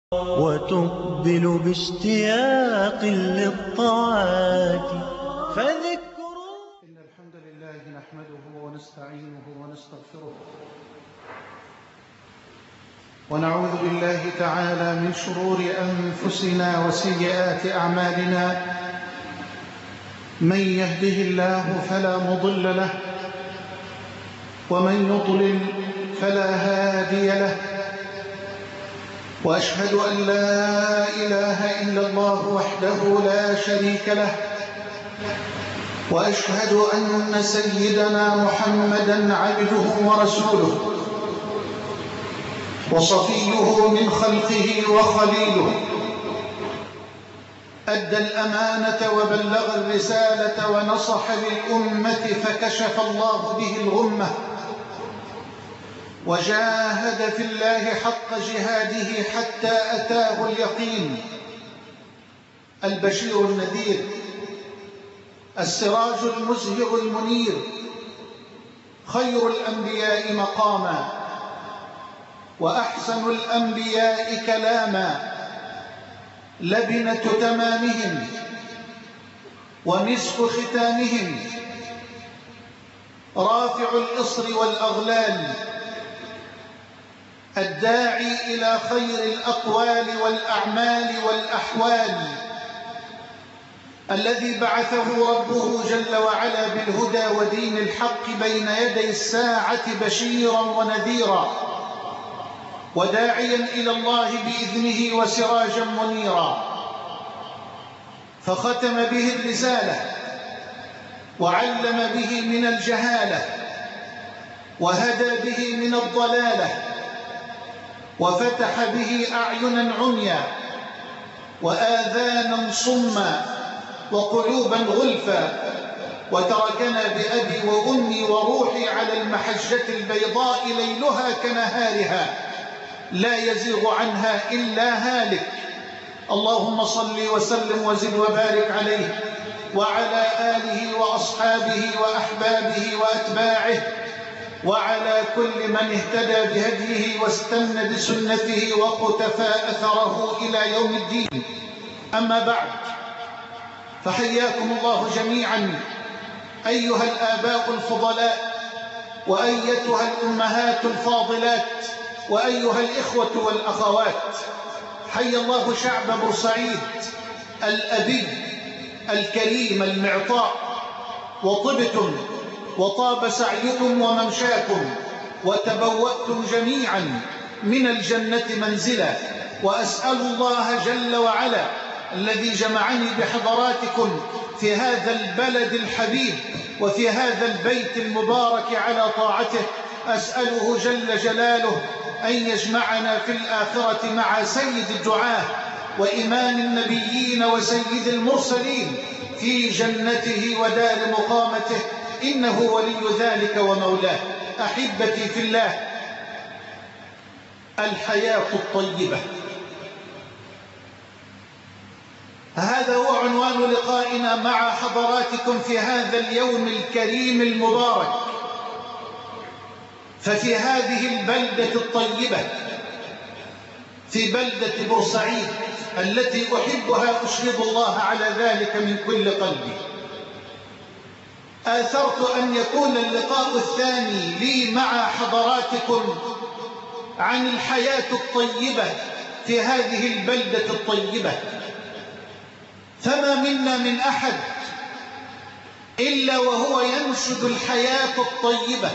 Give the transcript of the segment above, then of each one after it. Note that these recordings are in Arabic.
وتقبل باشتياق للطاعات فذكروا. إن الحمد لله نحمده ونستعينه ونستغفره ونعوذ بالله تعالى من شرور أنفسنا وسيئات أعمالنا. من يهده الله فلا مضل له ومن يضلل فلا هادي له، وأشهد أن لا إله إلا الله وحده لا شريك له، وأشهد أن سيدنا محمدًا عبده ورسوله وصفيه من خلقه وخليله، أدى الأمانة وبلغ الرسالة ونصح للأمة فكشف الله به الغمة، وجاهد في الله حق جهاده حتى أتاه اليقين. البشير النذير، السراج المزهر المنير، خير الأنبياء مقاما وأحسن الأنبياء كلاما، لبنة تمامهم ونصف ختامهم، رافع الإصر والأغلال، الداعي إلى خير الأقوال والأعمال والأحوال، الذي بعثه ربه جل وعلا بالهدى ودين الحق بين يدي الساعة بشيرا ونذيرا، وداعيا إلى الله بإذنه وسراجا منيرا، فختم به الرسالة وعلم به من الجهالة وهدى به من الضلالة، وفتح به أعينا عميا وآذانا صما وقلوبا غلفا، وتركنا بأبي وأمي وروحي على المحجة البيضاء ليلها كنهارها لا يزيغ عنها إلا هالك. اللهم صل وسلم وزد وبارك عليه وعلى آله وأصحابه وأحبابه وأتباعه وعلى كل من اهتدى بهديه واستنى بسنته وقتفى أثره إلى يوم الدين. أما بعد، فحياكم الله جميعا أيها الآباء الفضلاء، وأيتها الأمهات الفاضلات، وأيها الإخوة والأخوات. حي الله شعب بورسعيد الأبي الكريم المعطاء، وطبتم وطاب سعيكم وممشاكم، وتبوأتم جميعا من الجنة منزلا. وأسأل الله جل وعلا الذي جمعني بحضراتكم في هذا البلد الحبيب وفي هذا البيت المبارك على طاعته، أسأله جل جلاله أن يجمعنا في الآخرة مع سيد الدعاة وإمام النبيين وسيد المرسلين في جنته ودار مقامته، إنه ولي ذلك ومولاه. أحبتي في الله، الحياة الطيبة، هذا هو عنوان لقائنا مع حضراتكم في هذا اليوم الكريم المبارك. ففي هذه البلدة الطيبة، في بلدة بورسعيد التي أحبها أشهد الله على ذلك من كل قلبي، آثرت أن يكون اللقاء الثاني لي مع حضراتكم عن الحياة الطيبة في هذه البلدة الطيبة. فما منا من أحد إلا وهو ينشد الحياة الطيبة،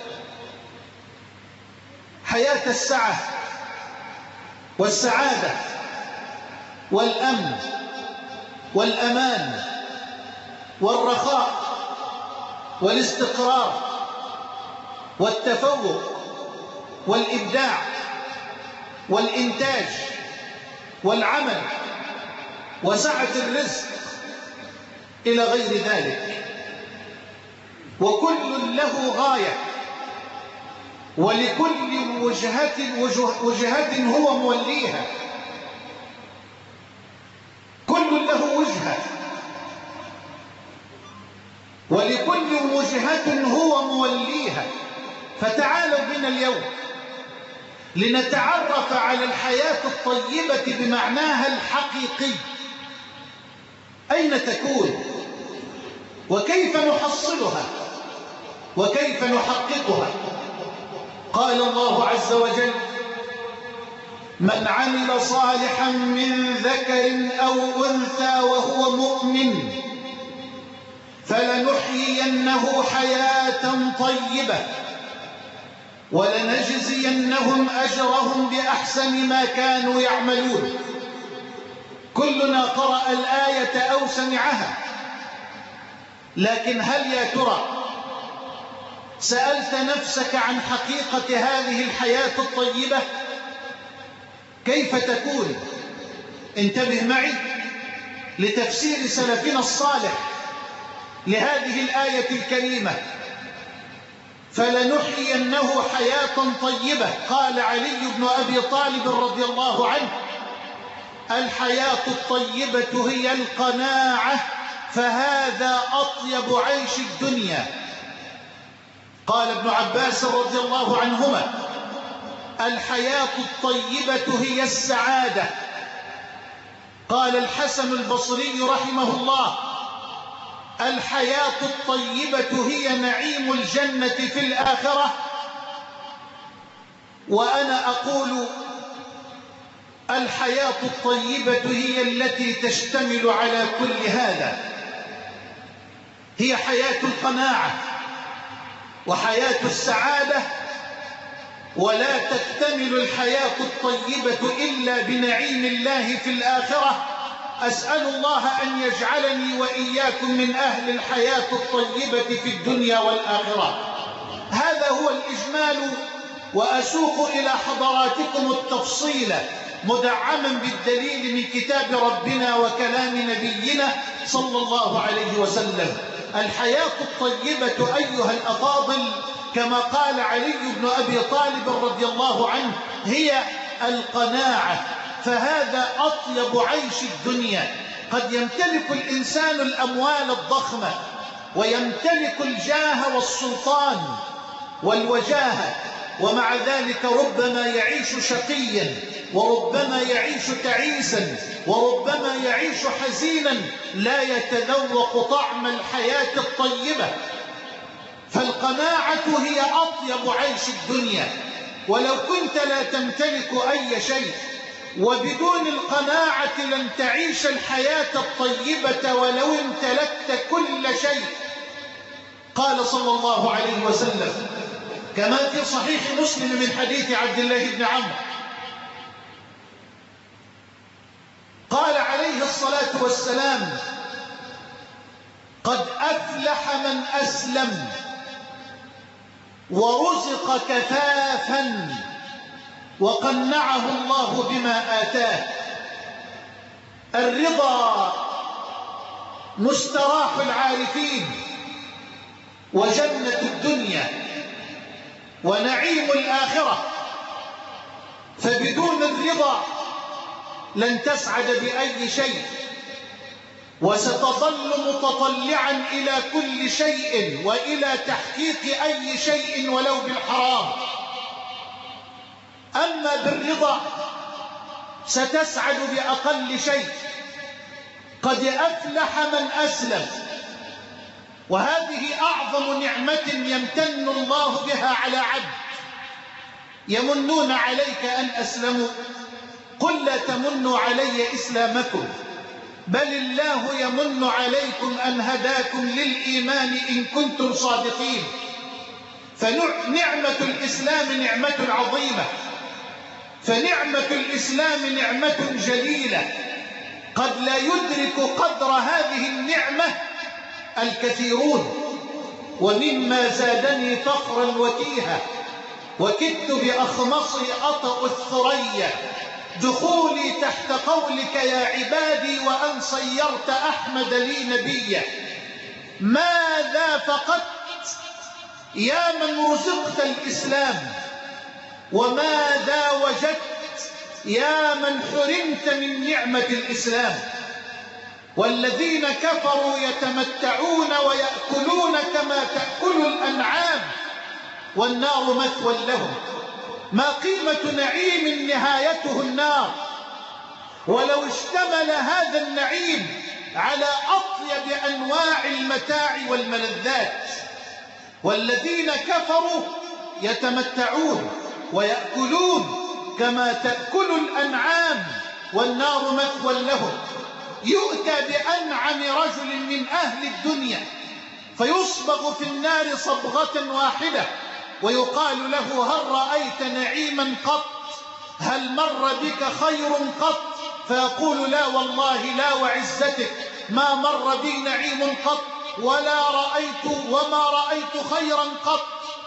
حياة السعة والسعادة والأمن والأمان والرخاء والاستقرار والتفوق والإبداع والإنتاج والعمل وسعة الرزق إلى غير ذلك، وكل له غاية، ولكل وجهة هو موليها، كل له وجهة ولكل وجهة هو موليها. فتعالوا بنا اليوم لنتعرف على الحياة الطيبة بمعناها الحقيقي. أين تكون؟ وكيف نحصلها؟ وكيف نحققها؟ قال الله عز وجل: من عمل صالحا من ذكر أو أنثى وهو مؤمن فلنحيينه حياة طيبة ولنجزينهم أجرهم بأحسن ما كانوا يعملون. كلنا قرأ الآية أو سمعها، لكن هل يا ترى سألت نفسك عن حقيقة هذه الحياة الطيبة؟ كيف تكون؟ انتبه معي لتفسير سلفنا الصالح لهذه الآية الكريمة: فلنحيينه حياة طيبة. قال علي بن أبي طالب رضي الله عنه: الحياة الطيبة هي القناعة، فهذا أطيب عيش الدنيا. قال ابن عباس رضي الله عنهما: الحياة الطيبة هي السعادة. قال الحسن البصري رحمه الله: الحياة الطيبة هي نعيم الجنة في الآخرة. وأنا أقول: الحياة الطيبة هي التي تشتمل على كل هذا، هي حياة القناعة وحياة السعادة. ولا تكتمل الحياة الطيبة إلا بنعيم الله في الآخرة. أسأل الله أن يجعلني وإياكم من أهل الحياة الطيبة في الدنيا والآخرة. هذا هو الإجمال، وأسوق إلى حضراتكم التفصيل مدعما بالدليل من كتاب ربنا وكلام نبينا صلى الله عليه وسلم. الحياة الطيبة أيها الأفاضل كما قال علي بن أبي طالب رضي الله عنه هي القناعة، فهذا أطيب عيش الدنيا. قد يمتلك الإنسان الأموال الضخمة ويمتلك الجاه والسلطان والوجاهة، ومع ذلك ربما يعيش شقيا، وربما يعيش تعيسا، وربما يعيش حزينا، لا يتذوق طعم الحياة الطيبة. فالقناعة هي أطيب عيش الدنيا. ولو كنت لا تمتلك أي شيء، وبدون القناعة لن تعيش الحياة الطيبة ولو امتلكت كل شيء. قال صلى الله عليه وسلم كما في صحيح مسلم من حديث عبد الله بن عمرو، قال عليه الصلاة والسلام: قد أفلح من أسلم ورزق كفافا وقنعه الله بما آتاه. الرضا مستراح العارفين وجنة الدنيا ونعيم الآخرة، فبدون الرضا لن تسعد بأي شيء، وستظل متطلعا إلى كل شيء وإلى تحقيق أي شيء ولو بالحرام. أما بالرضا ستسعد بأقل شيء. قد أفلح من أسلم، وهذه أعظم نعمة يمتن الله بها على عبد. يمنون عليك أن أسلموا، قل لا تمنوا علي إسلامكم، بل الله يمن عليكم أن هداكم للإيمان إن كنتم صادقين. فنعمة الإسلام نعمة عظيمة، فنعمة الإسلام نعمة جليلة، قد لا يدرك قدر هذه النعمة الكثيرون. ومما زادني فخرا وتيها وكدت بأخمصي أطأ الثريا دخولي تحت قولك يا عبادي وأن صيرت أحمد لي نبيا. ماذا فقدت يا من رزقت الإسلام، وماذا وجدت يا من حرمت من نعمة الإسلام. والذين كفروا يتمتعون ويأكلون كما تأكل الأنعام والنار مثوى لهم. ما قيمة نعيم نهايته النار؟ ولو اشتمل هذا النعيم على أطيب أنواع المتاع والملذات. والذين كفروا يتمتعون ويأكلون كما تأكل الأنعام والنار مثوى لهم. يؤتى بأنعم رجل من أهل الدنيا فيصبغ في النار صبغة واحدة ويقال له: هل رأيت نعيما قط؟ هل مر بك خير قط؟ فيقول: لا والله لا وعزتك ما مر بي نعيم قط وما رأيت خيرا قط.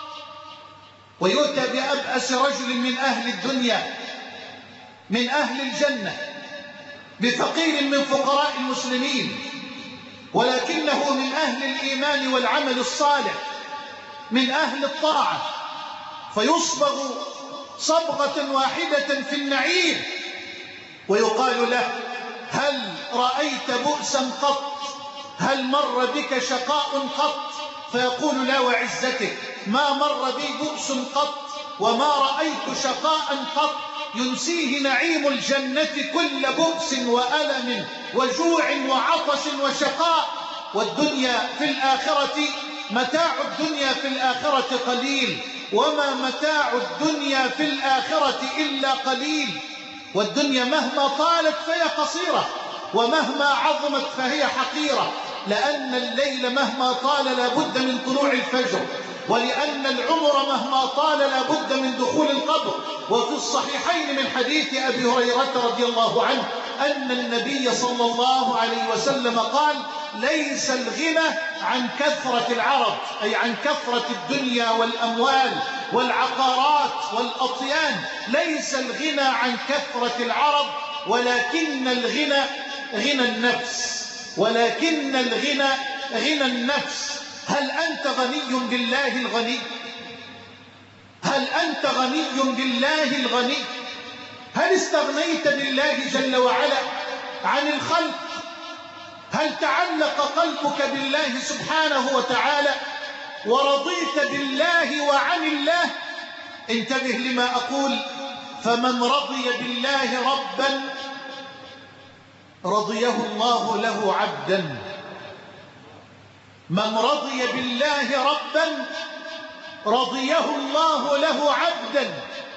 ويؤتى بأبأس رجل من أهل الدنيا من أهل الجنة بفقير من فقراء المسلمين ولكنه من أهل الإيمان والعمل الصالح من أهل الطاعة، فيصبغ صبغة واحدة في النعيم ويقال له: هل رأيت بؤسا قط؟ هل مر بك شقاء قط؟ فيقول: لا وعزتك ما مر بي بؤس قط وما رأيت شقاء قط. ينسيه نعيم الجنة كل بؤس وألم وجوع وعطش وشقاء. والدنيا في الآخرة متاع الدنيا في الآخرة قليل، وما متاع الدنيا في الآخرة إلا قليل. والدنيا مهما طالت فهي قصيرة، ومهما عظمت فهي حقيرة، لأن الليل مهما طال لا بد من طلوع الفجر، ولأن العمر مهما طال لا بد من دخول القبر. وفي الصحيحين من حديث أبي هريرة رضي الله عنه أن النبي صلى الله عليه وسلم قال: ليس الغنى عن كثرة العرض، أي عن كثرة الدنيا والأموال والعقارات والأطيان. ليس الغنى عن كثرة العرض، ولكن الغنى غنى النفس، ولكن الغنى غنى النفس. هل أنت غني بالله الغني؟ هل أنت غني بالله الغني؟ هل استغنيت بالله جل وعلا عن الخلق؟ هل تعلق قلبك بالله سبحانه وتعالى ورضيت بالله وعن الله؟ انتبه لما أقول: فمن رضي بالله ربا رضيه الله له عبدا. من رضي بالله ربا رضيه الله له عبدا.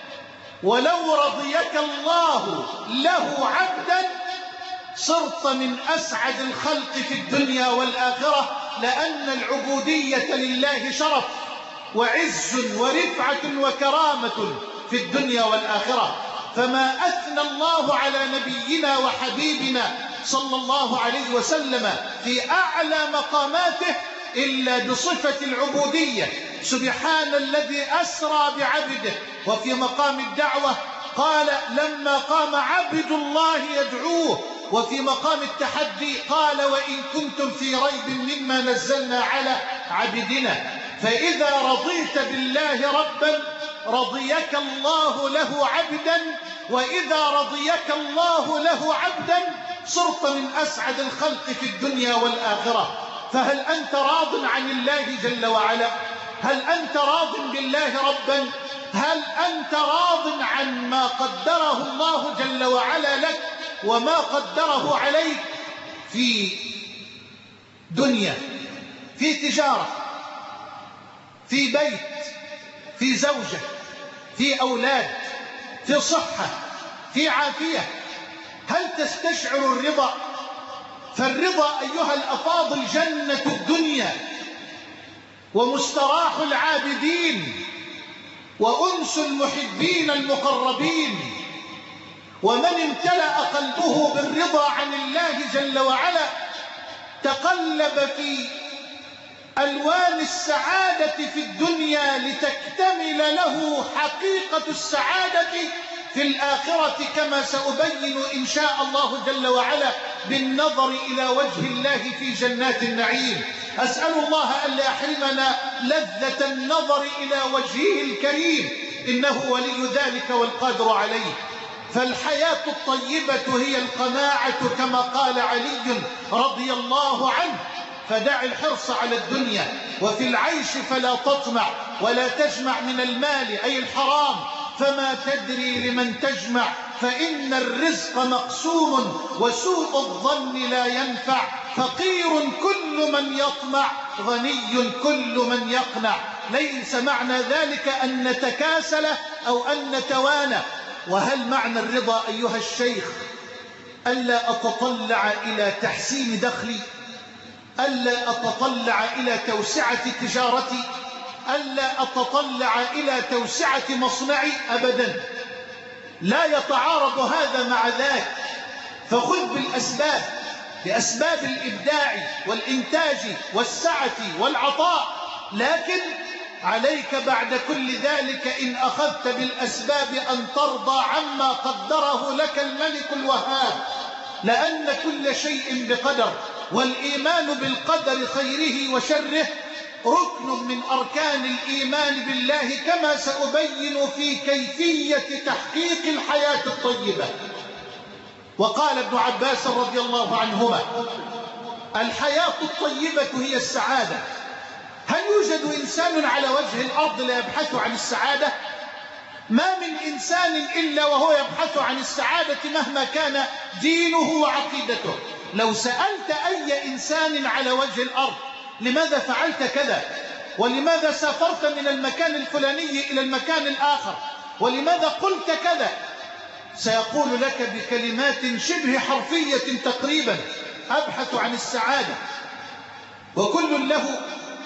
ولو رضيك الله له عبدا صرت من أسعد الخلق في الدنيا والآخرة، لأن العبودية لله شرف وعز ورفعة وكرامة في الدنيا والآخرة. فما أثنى الله على نبينا وحبيبنا صلى الله عليه وسلم في أعلى مقاماته إلا بصفة العبودية. سبحان الذي أسرى بعبده. وفي مقام الدعوة قال: لما قام عبد الله يدعوه. وفي مقام التحدي قال: وإن كنتم في ريب مما نزلنا على عبدنا. فإذا رضيت بالله ربا رضيك الله له عبدا، وإذا رضيك الله له عبدا صرت من أسعد الخلق في الدنيا والآخرة. فهل أنت راض عن الله جل وعلا؟ هل أنت راض بالله ربا؟ هل أنت راض عن ما قدره الله جل وعلا لك وما قدره عليك في دنيا، في تجارة، في بيت، في زوجة، في أولاد، في صحة، في عافية؟ هل تستشعر الرضا؟ فالرضا أيها الأفاضل جنة الدنيا ومستراح العابدين وأنس المحبين المقربين. ومن امتلأ قلبه بالرضا عن الله جل وعلا تقلب في ألوان السعادة في الدنيا لتكتمل له حقيقة السعادة في الآخرة، كما سأبين إن شاء الله جل وعلا بالنظر إلى وجه الله في جنات النعيم. أسأل الله أن لا يحرمنا لذة النظر إلى وجهه الكريم، إنه ولي ذلك والقادر عليه. فالحياة الطيبة هي القناعة كما قال علي رضي الله عنه: فدع الحرص على الدنيا، وفي العيش فلا تطمع ولا تجمع من المال أي الحرام، فما تدري لمن تجمع، فإن الرزق مقسوم وسوء الظن لا ينفع، فقير كل من يطمع غني كل من يقنع. ليس معنى ذلك أن نتكاسل أو أن نتوانى. وهل معنى الرضا أيها الشيخ ألا أتطلع إلى تحسين دخلي، ألا أتطلع إلى توسعة تجارتي، ألا أتطلع إلى توسعة مصنعي؟ أبدا، لا يتعارض هذا مع ذاك. فخذ بالأسباب، بأسباب الإبداع والإنتاج والسعة والعطاء، لكن عليك بعد كل ذلك إن أخذت بالأسباب أن ترضى عما قدره لك الملك الوهاب، لأن كل شيء بقدر، والإيمان بالقدر خيره وشره ركن من أركان الإيمان بالله، كما سأبين في كيفية تحقيق الحياة الطيبة. وقال ابن عباس رضي الله عنهما: الحياة الطيبة هي السعادة. هل يوجد إنسان على وجه الأرض لا يبحث عن السعادة؟ ما من إنسان إلا وهو يبحث عن السعادة مهما كان دينه وعقيدته. لو سألت أي إنسان على وجه الأرض لماذا فعلت كذا، ولماذا سافرت من المكان الفلاني إلى المكان الآخر، ولماذا قلت كذا، سيقول لك بكلمات شبه حرفية تقريبا: أبحث عن السعادة. وكل له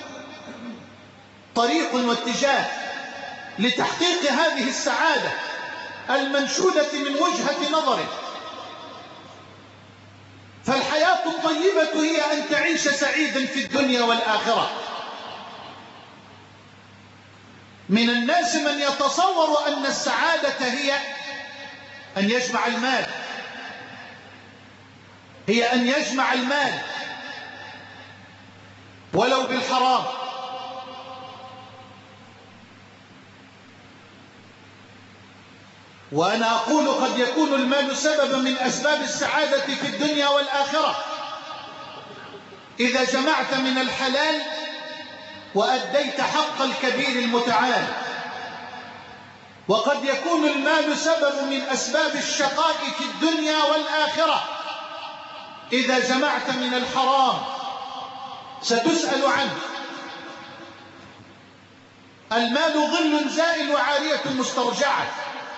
طريق واتجاه لتحقيق هذه السعادة المنشودة من وجهة نظره. فالحياة الطيبة هي أن تعيش سعيدا في الدنيا والآخرة. من الناس من يتصور أن السعادة هي أن يجمع المال، هي أن يجمع المال ولو بالحرام. وأنا أقول قد يكون المال سببا من أسباب السعادة في الدنيا والآخرة إذا جمعت من الحلال وأديت حق الكبير المتعال. وقد يكون المال سبب من أسباب الشقاء في الدنيا والآخرة إذا جمعت من الحرام. ستسأل عنه. المال ظل زائل وعارية مسترجعة،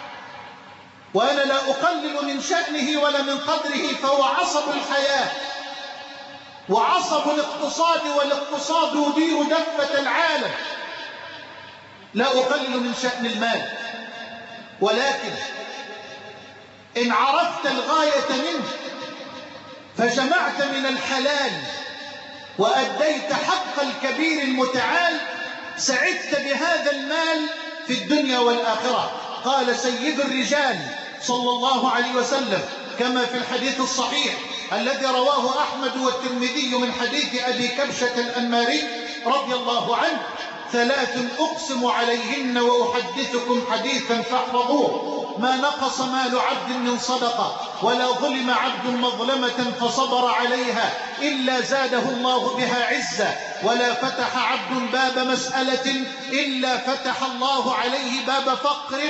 وأنا لا أقلل من شأنه ولا من قدره، فهو عصب الحياة وعصب الاقتصاد، والاقتصاد يدير دفة العالم. لا أقلل من شأن المال، ولكن إن عرفت الغاية منه فجمعت من الحلال وأديت حق الكبير المتعال سعدت بهذا المال في الدنيا والآخرة. قال سيد الرجال صلى الله عليه وسلم كما في الحديث الصحيح الذي رواه أحمد والترمذي من حديث أبي كبشة الأنماري رضي الله عنه: ثلاث أقسم عليهن وأحدثكم حديثا فاحفظوه: ما نقص مال عبد من صدقة، ولا ظلم عبد مظلمة فصبر عليها إلا زاده الله بها عزة، ولا فتح عبد باب مسألة إلا فتح الله عليه باب فقر.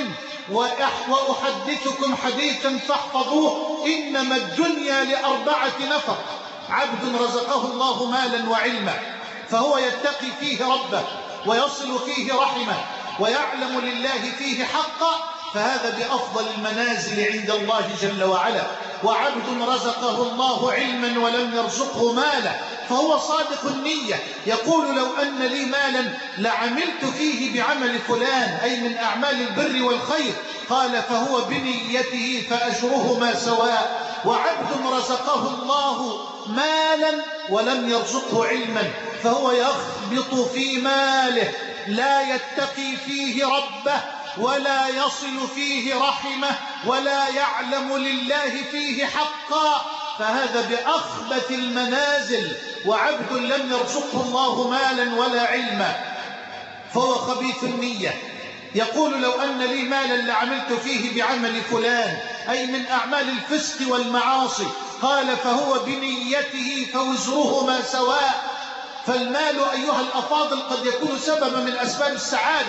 وأحدثكم حديثا فاحفظوه: إنما الدنيا لأربعة نفر: عبد رزقه الله مالا وعلما فهو يتقي فيه ربه ويصل فيه رحمه ويعلم لله فيه حقا، فهذا بأفضل المنازل عند الله جل وعلا. وعبد رزقه الله علما ولم يرزقه مالا فهو صادق النية، يقول: لو أن لي مالا لعملت فيه بعمل فلان، أي من أعمال البر والخير. قال: فهو بنيته فأجرهما سواء. وعبد رزقه الله مالا ولم يرزقه علما فهو يخبط في ماله لا يتقي فيه ربه ولا يصل فيه رحمه ولا يعلم لله فيه حقا، فهذا بأخبث المنازل. وعبد لم يرزقه الله مالا ولا علما فهو خبيث النية، يقول: لو أن لي مالا لعملت فيه بعمل فلان، أي من أعمال الفسق والمعاصي. قال: فهو بنيته فوزرهما سواء. فالمال أيها الأفاضل قد يكون سببا من أسباب السعادة،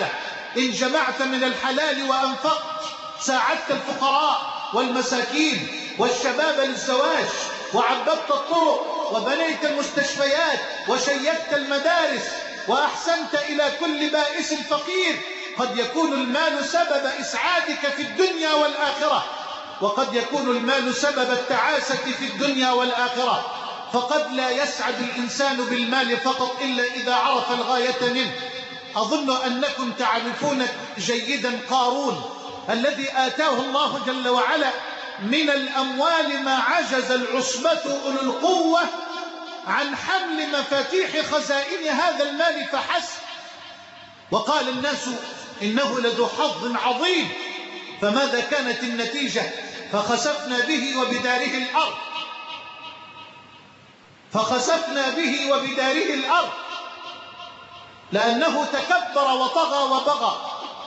إن جمعت من الحلال وأنفقت ساعدت الفقراء والمساكين والشباب للزواج، وعببت الطرق وبنيت المستشفيات وشيدت المدارس وأحسنت إلى كل بائس فقير. قد يكون المال سبب إسعادك في الدنيا والآخرة، وقد يكون المال سبب التعاسة في الدنيا والآخرة، فقد لا يسعد الإنسان بالمال فقط إلا إذا عرف الغاية منه. أظن أنكم تعرفون جيدا قارون الذي آتاه الله جل وعلا من الأموال ما عجز العصبة أولو القوة عن حمل مفاتيح خزائن هذا المال فحسب، وقال الناس إنه لذو حظ عظيم. فماذا كانت النتيجة؟ فخسفنا به وبداره الأرض، فخسفنا به وبداره الأرض، لأنه تكبر وطغى وبغى.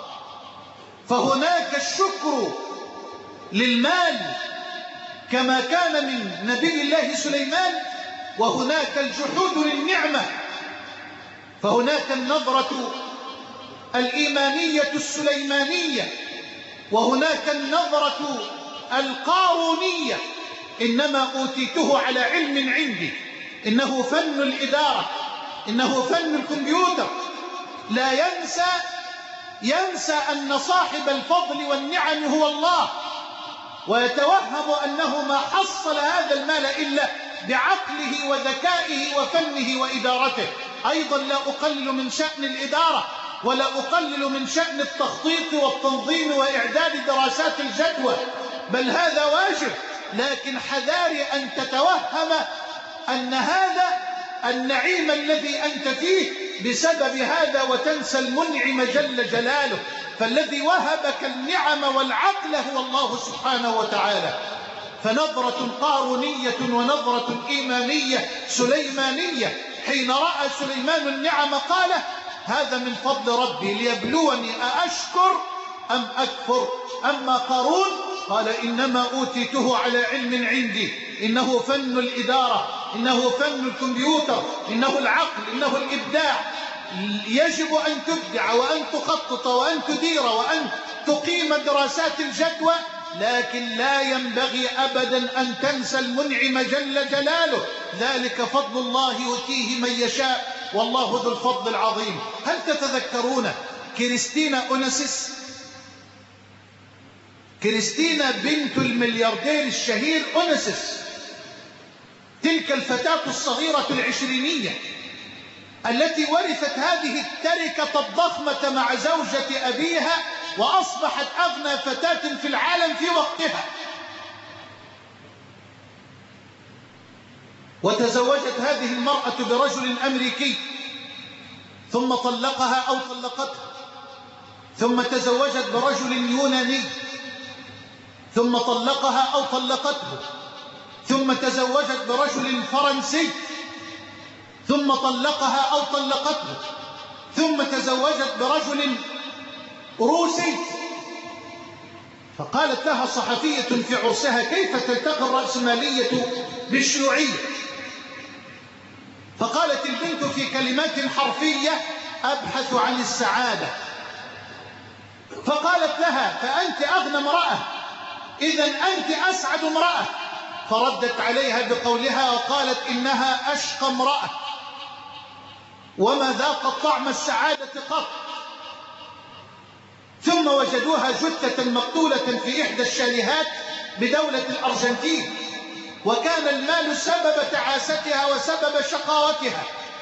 فهناك الشكر للمال كما كان من نبي الله سليمان، وهناك الجحود للنعمة. فهناك النظرة الإيمانية السليمانية، وهناك النظرة القارونية. إنما أوتيته على علم عندي، إنه فن الإدارة، إنه فن الكمبيوتر. لا ينسى أن صاحب الفضل والنعم هو الله، ويتوهم أنه ما حصل هذا المال إلا بعقله وذكائه وفنه وإدارته. أيضا لا أقلل من شأن الإدارة، ولا أقلل من شأن التخطيط والتنظيم وإعداد دراسات الجدوى، بل هذا واجب. لكن حذاري أن تتوهم أن هذا النعيم الذي أنت فيه بسبب هذا وتنسى المنعم جل جلاله. فالذي وهبك النعم والعقل هو الله سبحانه وتعالى. فنظرة قارونية ونظرة إيمانية سليمانية. حين رأى سليمان النعم قال هذا من فضل ربي ليبلوني أأشكر أم أكفر. أما قارون قال إنما أوتيته على علم عندي، إنه فن الإدارة، إنه فن الكمبيوتر، إنه العقل، إنه الإبداع. يجب أن تبدع وأن تخطط وأن تدير وأن تقيم دراسات الجدوى، لكن لا ينبغي أبدا أن تنسى المنعم جل جلاله. ذلك فضل الله يؤتيه من يشاء والله ذو الفضل العظيم. هل تتذكرون كريستينا أوناسيس؟ كريستينا بنت الملياردير الشهير أوناسيس، تلك الفتاة الصغيرة العشرينية التي ورثت هذه التركة الضخمة مع زوجة أبيها، وأصبحت أغنى فتاة في العالم في وقتها. وتزوجت هذه المرأة برجل أمريكي، ثم طلقها أو طلقته، ثم تزوجت برجل يوناني، ثم طلقها أو طلقته، ثم تزوجت برجل فرنسي، ثم طلقها أو طلقته، ثم تزوجت برجل روسي. فقالت لها صحفية في عرسها كيف تلتقي الرأسمالية بالشيوعية؟ فقالت البنت في كلمات حرفية أبحث عن السعادة. فقالت لها فأنت أغنى امرأة، إذن أنت أسعد امرأة. فردت عليها بقولها وقالت إنها أشقى امرأة وما ذاقت طعم السعادة قط. ثم وجدوها جثة مقتولة في إحدى الشاليهات بدولة الأرجنتين، وكان المال سبب تعاستها وسبب شقاوتها.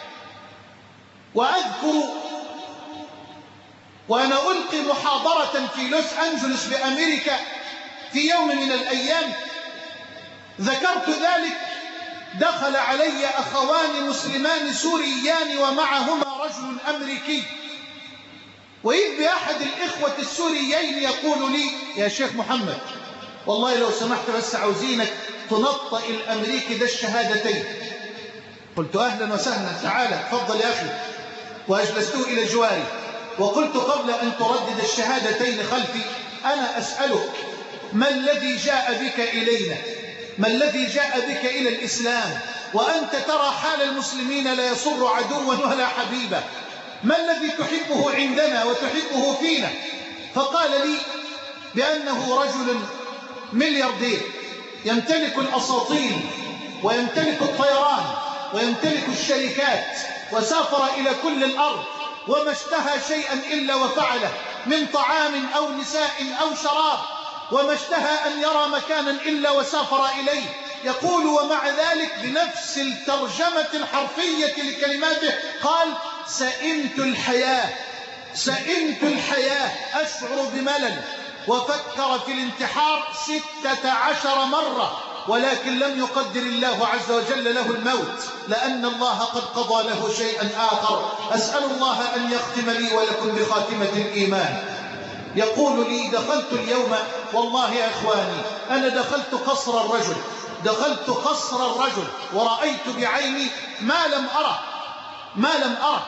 وأذكر وأنا ألقي محاضرة في لوس أنجلوس بأمريكا في يوم من الأيام، ذكرت ذلك. دخل علي أخوان مسلمان سوريان ومعهما رجل أمريكي، وإذ بأحد الإخوة السوريين يقول لي يا شيخ محمد والله لو سمحت بس عاوزينك تنطق الأمريكي ده الشهادتين. قلت أهلا وسهلا، تعالى تفضل يا أخي، وأجلسته إلى جواري وقلت قبل أن تردد الشهادتين خلفي أنا أسألك ما الذي جاء بك إلينا؟ ما الذي جاء بك إلى الإسلام وأنت ترى حال المسلمين لا يصر عدوا ولا حبيبا؟ ما الذي تحبه عندنا وتحبه فينا؟ فقال لي بأنه رجل ملياردير يمتلك الأساطيل ويمتلك الطيران ويمتلك الشركات، وسافر إلى كل الأرض وما اشتهى شيئا إلا وفعله من طعام أو نساء أو شراب، وما اشتهى أن يرى مكانا إلا وسافر إليه. يقول ومع ذلك بنفس الترجمة الحرفية لكلماته قال: سئمت الحياة أشعر بملل. وفكر في الانتحار 16 مرة، ولكن لم يقدر الله عز وجل له الموت، لأن الله قد قضى له شيئا آخر. أسأل الله أن يختم لي ولكم بخاتمة الإيمان. يقول لي: دخلت اليوم، والله يا إخواني أنا دخلت قصر الرجل ورأيت بعيني ما لم أره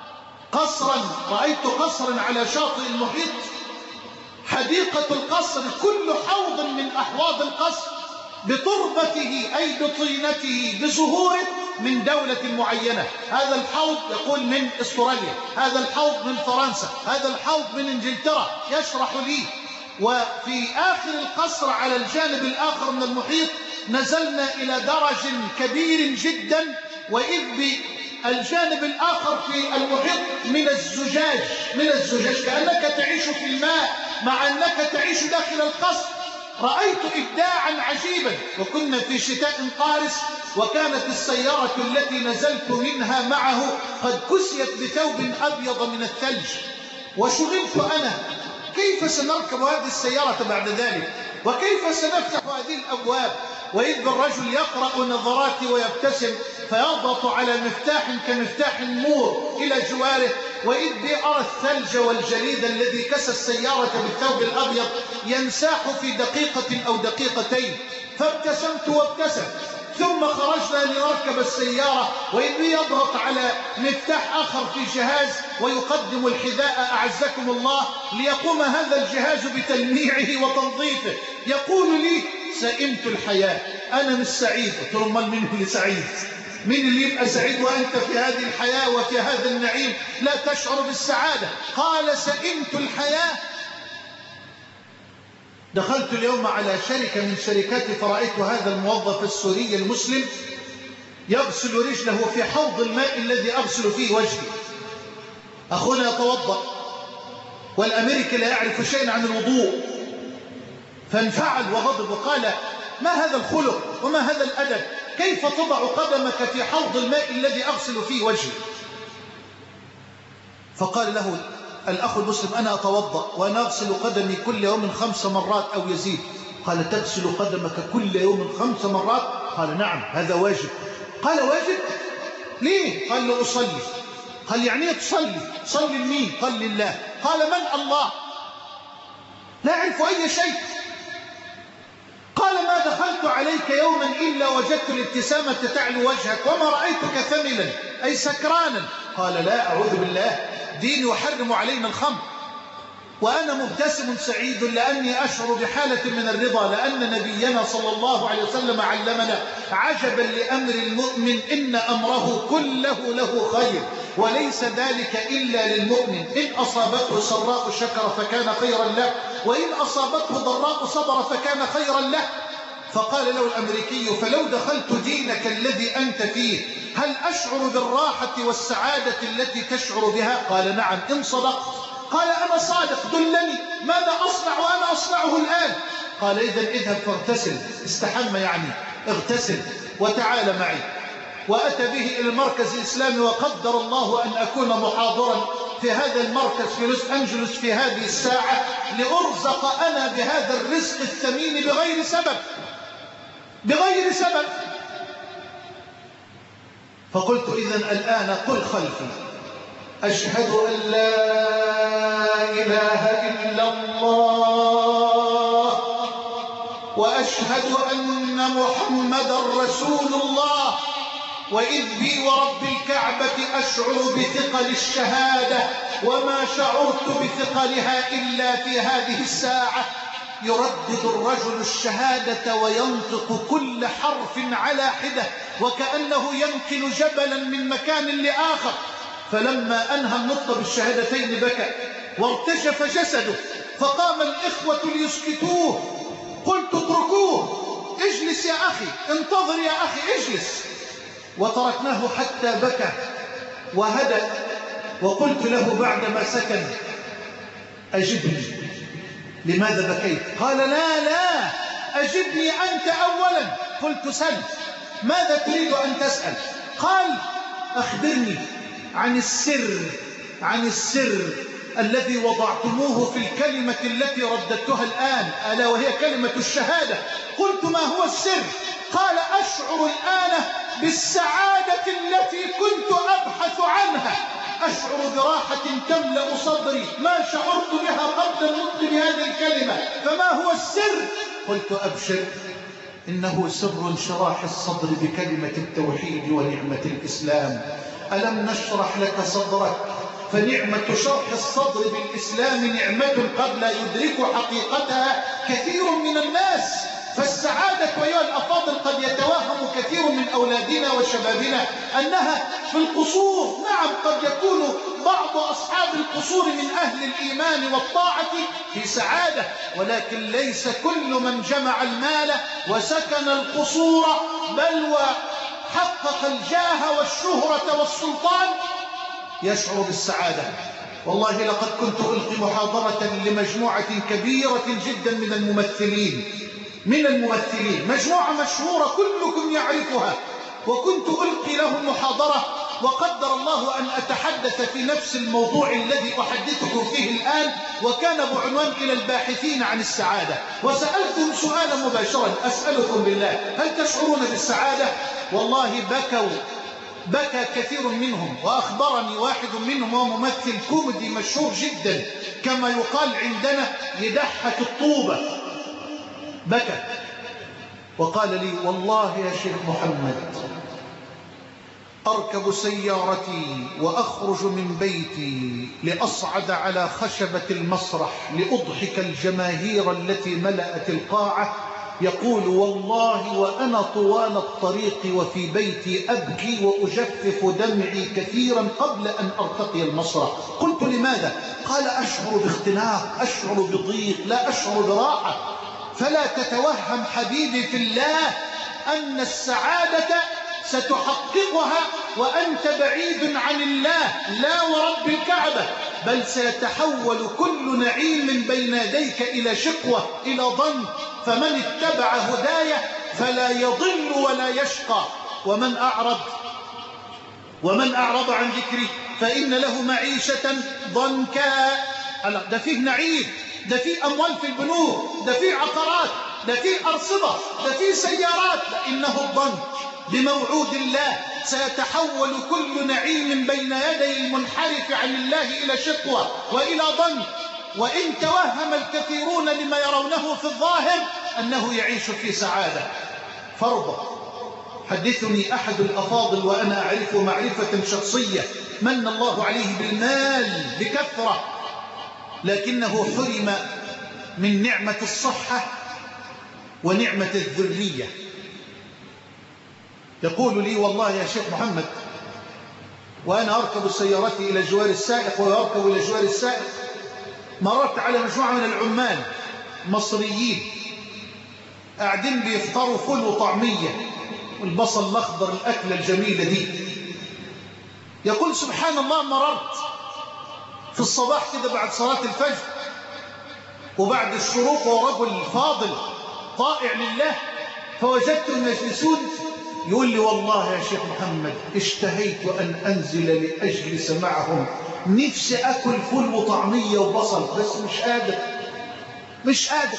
رأيت قصرا على شاطئ المحيط، حديقة القصر كل حوض من أحواض القصر بتربته أي بطينته بزهوره من دولة معينة. هذا الحوض يقول من استراليا، هذا الحوض من فرنسا، هذا الحوض من إنجلترا. يشرح لي. وفي آخر القصر على الجانب الآخر من المحيط نزلنا إلى درج كبير جدا، وإذ بالجانب الآخر في المحيط من الزجاج كأنك تعيش في الماء مع أنك تعيش داخل القصر. رأيت إبداعا عجيبا. وكنا في شتاء قارس، وكانت السيارة التي نزلت منها معه قد كسيت بثوب أبيض من الثلج. وشغلت أنا كيف سنركب هذه السيارة بعد ذلك، وكيف سنفتح هذه الأبواب. وإذ بالرجل يقرأ نظراتي ويبتسم، فيضغط على مفتاح كمفتاح النور إلى جواره، وإذ بي أرى الثلج والجليد الذي كسى السيارة بالثوب الأبيض ينساح في دقيقة أو دقيقتين. فابتسمت وابتسم، ثم خرجنا لنركب السيارة، وإذ بي يضغط على مفتاح آخر في جهاز ويقدم الحذاء أعزكم الله ليقوم هذا الجهاز بتلميعه وتنظيفه. يقول لي: سئمت الحياة، أنا مش سعيد. قلت له: امال مين اللي سعيد؟ مين اللي يبقى سعيد وأنت في هذه الحياة وفي هذا النعيم لا تشعر بالسعادة؟ قال: سئمت الحياة. دخلت اليوم على شركة من شركاتي، فرأيت هذا الموظف السوري المسلم يغسل رجله في حوض الماء الذي أغسل فيه وجهي. أخونا يتوضأ والأمريكي لا يعرف شيئا عن الوضوء، فانفعل وغضب وقال: ما هذا الخلق وما هذا الأدب؟ كيف تضع قدمك في حوض الماء الذي أغسل فيه وجهي؟ فقال له الأخ المسلم: أنا أتوضأ وأنا أغسل قدمي كل يوم 5 مرات أو يزيد. قال: تغسل قدمك كل يوم 5 مرات؟ قال: نعم، هذا واجب. قال: واجب؟ ليه؟ قال: له أصلي. قال: يعني ايه تصلي؟ تصلي لمين؟ قال: لله. قال: من الله؟ لا أعرف أي شيء. قال: ما دخلت عليك يوما إلا وجدت الابتسامة تعلو وجهك وما رأيتك ثملا أي سكرانا. قال: لا، أعوذ بالله، ديني يحرم علينا الخمر، وأنا مبتسم سعيد لأني أشعر بحالة من الرضا، لأن نبينا صلى الله عليه وسلم علمنا: عجبا لأمر المؤمن إن أمره كله له خير، وليس ذلك إلا للمؤمن، إن أصابته سراء شكر فكان خيرا له، وإن أصابته ضراء صبر فكان خيرا له. فقال له الأمريكي: فلو دخلت دينك الذي أنت فيه هل أشعر بالراحة والسعادة التي تشعر بها؟ قال: نعم، إن صدقت. قال: أنا صادق، دلني ماذا أصنع وأنا أصنعه الآن. قال: إذن اذهب فاغتسل، استحم يعني اغتسل وتعال معي. وأتى به إلى المركز الإسلامي، وقدر الله أن أكون محاضرا في هذا المركز في لوس أنجلوس في هذه الساعة، لأرزق أنا بهذا الرزق الثمين بغير سبب. فقلت: إذن الآن قل خلفي: أشهد أن لا إله إلا الله وأشهد أن محمدا رسول الله. وإذ بي ورب الكعبة أشعر بثقل الشهادة، وما شعرت بثقلها إلا في هذه الساعة. يردد الرجل الشهادة وينطق كل حرف على حدة، وكأنه ينقل جبلا من مكان لآخر. فلما أنهى النطق بالشهادتين بكى وارتجف جسده، فقام الإخوة ليسكتوه. قلت اتركوه، اجلس يا أخي، انتظر يا أخي، اجلس. وتركناه حتى بكى وهدأ. وقلت له بعدما سكن: أجبني، لماذا بكيت؟ قال: لا أجبني أنت أولا. قلت: سل، ماذا تريد أن تسأل؟ قال: أخبرني عن السر الذي وضعتموه في الكلمة التي رددتها الآن، ألا وهي كلمة الشهادة. قلت: ما هو السر؟ قال: أشعر الآن بالسعادة التي كنت أبحث عنها، أشعر براحة تملأ صدري ما شعرت بها قبل النطق بهذه الكلمة، فما هو السر؟ قلت: أبشر، إنه سر انشراح الصدر بكلمة التوحيد ونعمة الإسلام. ألم نشرح لك صدرك؟ فنعمة شرح الصدر بالإسلام نعمة قد لا يدرك حقيقتها كثير من الناس. فالسعادة أيها الأفاضل قد يتوهم كثير من أولادنا وشبابنا أنها في القصور. نعم، قد يكون بعض أصحاب القصور من أهل الإيمان والطاعة في سعادة، ولكن ليس كل من جمع المال وسكن القصور بل وحقق الجاه والشهرة والسلطان يشعر بالسعادة. والله لقد كنت ألقي محاضرة لمجموعة كبيرة جدا من الممثلين، مجموعة مشهورة كلكم يعرفها، وكنت ألقي لهم محاضرة، وقدر الله أن أتحدث في نفس الموضوع الذي أحدثكم فيه الآن، وكان بعنوان إلى الباحثين عن السعادة. وسألتهم سؤالا مباشرا: أسألكم بالله، هل تشعرون بالسعادة؟ والله بكى كثير منهم. وأخبرني واحد منهم، وهو ممثل كوميدي مشهور جدا كما يقال عندنا يدحك الطوبة، بكى وقال لي: والله يا شيخ محمد، أركب سيارتي وأخرج من بيتي لأصعد على خشبة المسرح لأضحك الجماهير التي ملأت القاعة. يقول: والله وأنا طوال الطريق وفي بيتي أبكي وأجفف دمعي كثيرا قبل أن أرتقي المسرح. قلت: لماذا؟ قال: أشعر باختناق، أشعر بضيق، لا أشعر براحة. فلا تتوهم حبيبي في الله أن السعادة ستحققها وأنت بعيد عن الله، لا ورب الكعبة، بل سيتحول كل نعيم بين يديك إلى شقوة، إلى ضنك. فمن اتبع هدايا فلا يضل ولا يشقى، ومن أعرض عن ذكري فإن له معيشة ضنكا. ده فيه نعيم، ده فيه أموال في البنوك، ده فيه عقارات، ده فيه أرصدة، ده فيه سيارات، لأنه الضنك. بموعود الله سيتحول كل نعيم بين يدي المنحرف عن الله إلى شقوة وإلى ضنك. وإن توهم الكثيرون لما يرونه في الظاهر أنه يعيش في سعادة. فرضا حدثني أحد الأفاضل وأنا أعرفه معرفة شخصية، من الله عليه بالمال بكثرة، لكنه حرم من نعمة الصحة ونعمة الذرية. يقول لي: والله يا شيخ محمد، وأنا أركب سيارتي إلى جوار السائق ويركب إلى جوار السائق، مررت على مجموعة من العمال مصريين قاعدين بيفطروا فول وطعمية والبصل الأخضر، الأكلة الجميلة دي. يقول: سبحان الله، مررت في الصباح كده بعد صلاة الفجر وبعد الشروق ورجل فاضل طائع لله، فوجدتهم يجلسون. يقول لي: والله يا شيخ محمد، اشتهيت أن أنزل لأجلس معهم، نفسي أكل فول وطعمية وبصل، بس مش قادر.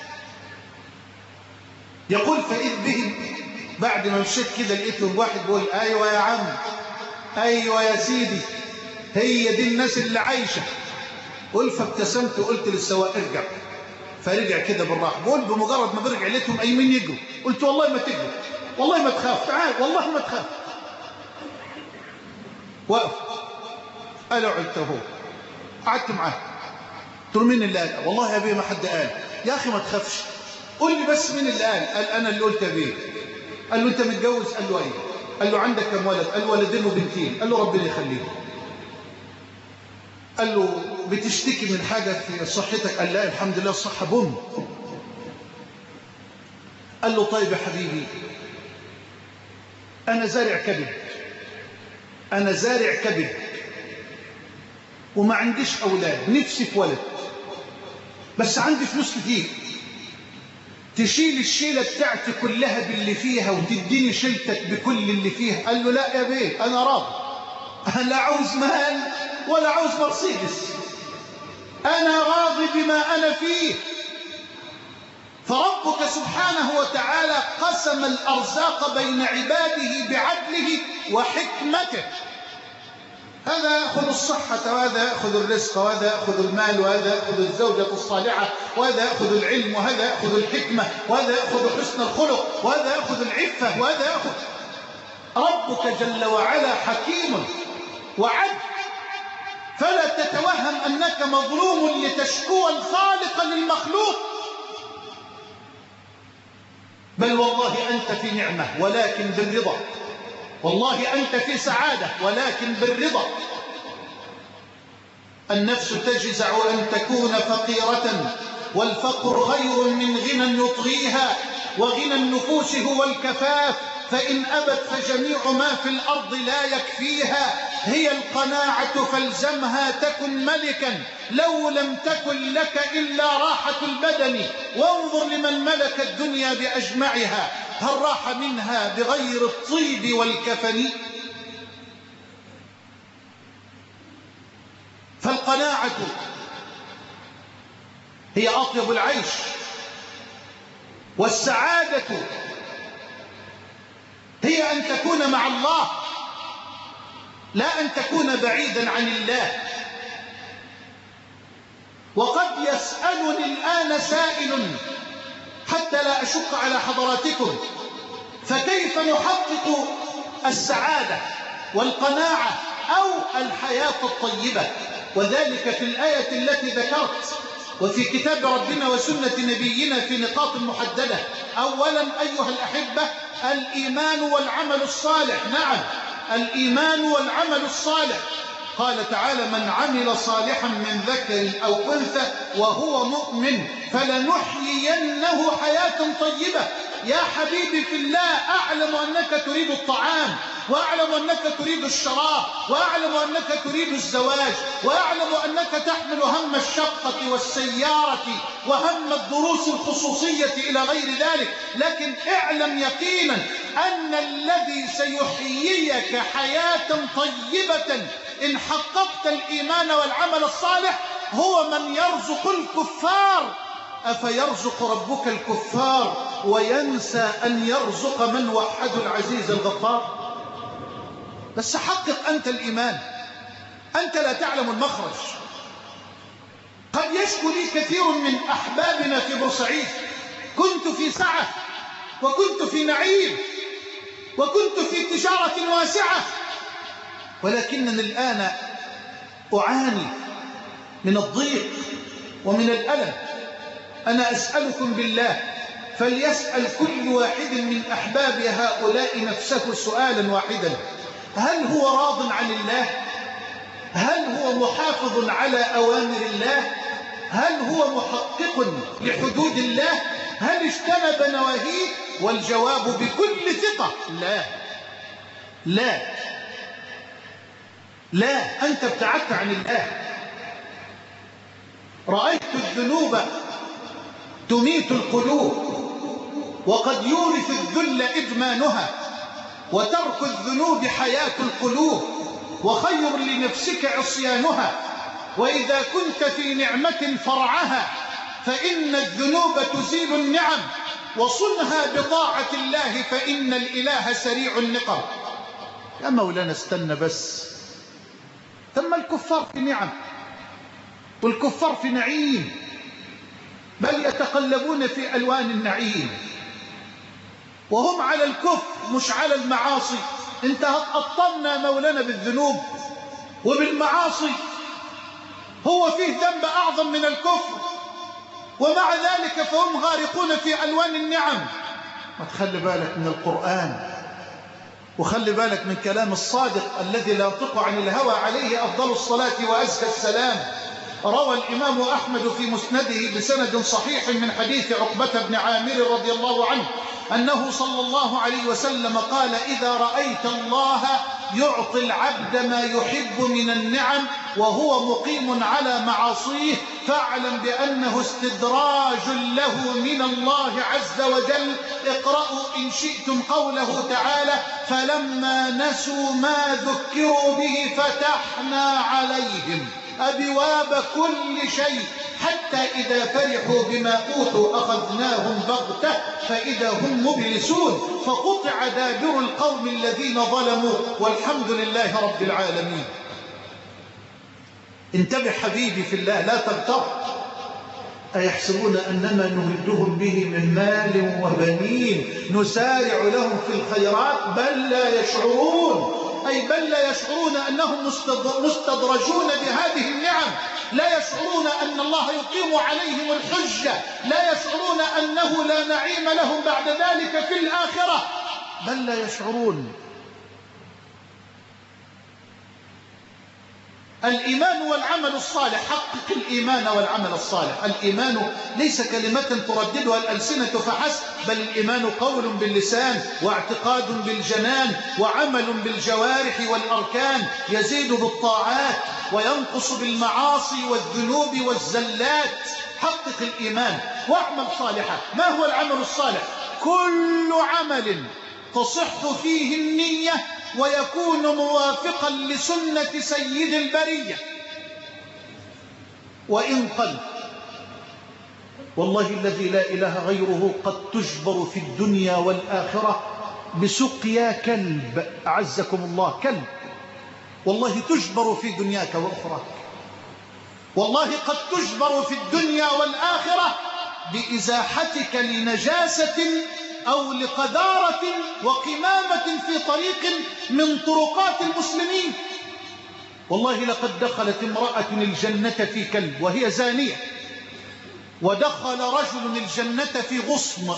يقول: فإذ بهم بعد ما مشيت كده لقيتهم واحد بيقول: أيوة يا عم، أيوة يا سيدي، هي دي الناس اللي عايشة. قل فابتسمت وقلت للسواق: ارجع. فرجع كده بالراحة. بقول بمجرد ما برجع لقيتهم أيمين يجروا. قلت: والله ما تجروا، والله ما تخاف، تعال، والله ما تخاف. وقف، قال: اقعد هو. قعدت معاه، قلت له: مين اللي قال؟ والله يا بيه ما حد قال. يا أخي ما تخافش، قل لي بس مين اللي قال؟ قال: أنا اللي قلت يا بيه. قال له: أنت متجوز؟ قال له: أيوه. قال له: عندك كم ولد؟ قال: ولدين وبنتين. قال له: ربنا يخليهم. قال له بتشتكي من حاجة في صحتك؟ قال لا الحمد لله الصحة بوم. قال له طيب يا حبيبي أنا زارع كبد، أنا زارع كبد وما عنديش أولاد، نفسي في ولد بس عندي فلوس كتير، تشيل الشيلة بتاعتي كلها باللي فيها وتديني شيلتك بكل اللي فيها؟ قال له لا يا بيه أنا راضي، أنا لا عاوز مال ولا عاوز مرسيدس، أنا راضي بما أنا فيه. فربك سبحانه وتعالى قسم الأرزاق بين عباده بعدله وحكمته، هذا يأخذ الصحة وهذا يأخذ الرزق وهذا يأخذ المال وهذا يأخذ الزوجة الصالحة وهذا يأخذ العلم وهذا يأخذ الحكمة وهذا يأخذ حسن الخلق وهذا يأخذ العفة وهذا يأخذ. ربك جل وعلا حكيم وعدل، فلا تتوهم أنك مظلوم لتشكو الخالق للمخلوق، بل والله أنت في نعمة ولكن بالرضا، والله أنت في سعادة ولكن بالرضا. النفس تجزع أن تكون فقيرة والفقر خير من غنى يطغيها، وغنى النفوس هو الكفاف، فإن أبت فجميع ما في الأرض لا يكفيها. هي القناعة فالزمها تكن ملكا لو لم تكن لك إلا راحة البدن، وانظر لمن ملك الدنيا بأجمعها هل راح منها بغير الطيب والكفن؟ فالقناعة هي أطيب العيش، والسعادة هي أن تكون مع الله لا أن تكون بعيدا عن الله. وقد يسألني الآن سائل حتى لا أشق على حضراتكم، فكيف نحقق السعادة والقناعة أو الحياة الطيبة؟ وذلك في الآية التي ذكرت وفي كتاب ربنا وسنة نبينا في نقاط محددة. أولا أيها الأحبة الإيمان والعمل الصالح. نعم الإيمان والعمل الصالح. قال تعالى من عمل صالحا من ذكر أو أنثى وهو مؤمن فلنحيينه حياة طيبة. يا حبيبي في الله أعلم أنك تريد الطعام، وأعلم أنك تريد الشراب، وأعلم أنك تريد الزواج، وأعلم أنك تحمل هم الشقة والسيارة وهم الدروس الخصوصية إلى غير ذلك، لكن اعلم يقينا أن الذي سيحييك حياة طيبة إن حققت الإيمان والعمل الصالح هو من يرزق الكفار. أفيرزق ربك الكفار وينسى أن يرزق من وحد العزيز الغفار؟ بس حقق أنت الإيمان، أنت لا تعلم المخرج. قد يشكو لي كثير من أحبابنا في بورسعيد كنت في سعة وكنت في نعيم وكنت في تجارة واسعة، ولكنني الآن أعاني من الضيق ومن الألم. أنا أسألكم بالله فليسأل كل واحد من أحباب هؤلاء نفسه سؤالا واحدا: هل هو راض عن الله؟ هل هو محافظ على أوامر الله؟ هل هو محقق لحدود الله؟ هل اجتنب نواهيه؟ والجواب بكل ثقة لا لا لا. أنت ابتعدت عن الله. رأيت الذنوب تميت القلوب، وقد يورث الذل إدمانها، وترك الذنوب حياة القلوب، وخير لنفسك عصيانها. وإذا كنت في نعمة فرعها فإن الذنوب تزيل النعم، وصنها بطاعة الله فإن الإله سريع النقم. يا مولانا استنى بس، ثم الكفار في نعم والكفار في نعيم، بل يتقلبون في ألوان النعيم وهم على الكفر مش على المعاصي. انت هتقطمنا مولانا بالذنوب وبالمعاصي، هو فيه ذنب أعظم من الكفر، ومع ذلك فهم غارقون في ألوان النعم. ما تخلي بالك من القرآن، وخلي بالك من كلام الصادق الذي لا ينطق عن الهوى عليه أفضل الصلاة وأزكى السلام. روى الإمام أحمد في مسنده بسند صحيح من حديث عقبة بن عامر رضي الله عنه أنه صلى الله عليه وسلم قال: إذا رأيت الله يعطي العبد ما يحب من النعم وهو مقيم على معاصيه فاعلم بأنه استدراج له من الله عز وجل. اقرأوا إن شئتم قوله تعالى: فلما نسوا ما ذكروا به فتحنا عليهم أبواب كل شيء حتى إذا فرحوا بما أوتوا أخذناهم بغتة فإذا هم مبلسون فقطع دابر القوم الذين ظلموا والحمد لله رب العالمين. انتبه حبيبي في الله، لا تغتر. أيحسبون أنما نمدهم به من مال وبنين نسارع لهم في الخيرات بل لا يشعرون، أي بل لا يشعرون أنهم مستدرجون بهذه النعم، لا يشعرون أن الله يقيم عليهم الحجة، لا يشعرون أنه لا نعيم لهم بعد ذلك في الآخرة، بل لا يشعرون. الإيمان والعمل الصالح، حقق الإيمان والعمل الصالح. الإيمان ليس كلمة ترددها الألسنة فحسب، بل الإيمان قول باللسان واعتقاد بالجنان وعمل بالجوارح والأركان، يزيد بالطاعات وينقص بالمعاصي والذنوب والزلات. حقق الإيمان واعمل صالحا. ما هو العمل الصالح؟ كل عمل تصح فيه النية ويكون موافقا لسنة سيد البرية وإن قل. والله الذي لا إله غيره قد تجبر في الدنيا والآخرة بسقيا كلب، أعزكم الله، كلب. والله تجبر في دنياك وأخراك، والله قد تجبر في الدنيا والآخرة بإزاحتك لنجاسة أو لقذارة وقمامة في طريق من طرقات المسلمين. والله لقد دخلت امرأة الجنة في كلب وهي زانية، ودخل رجل الجنة في غصن.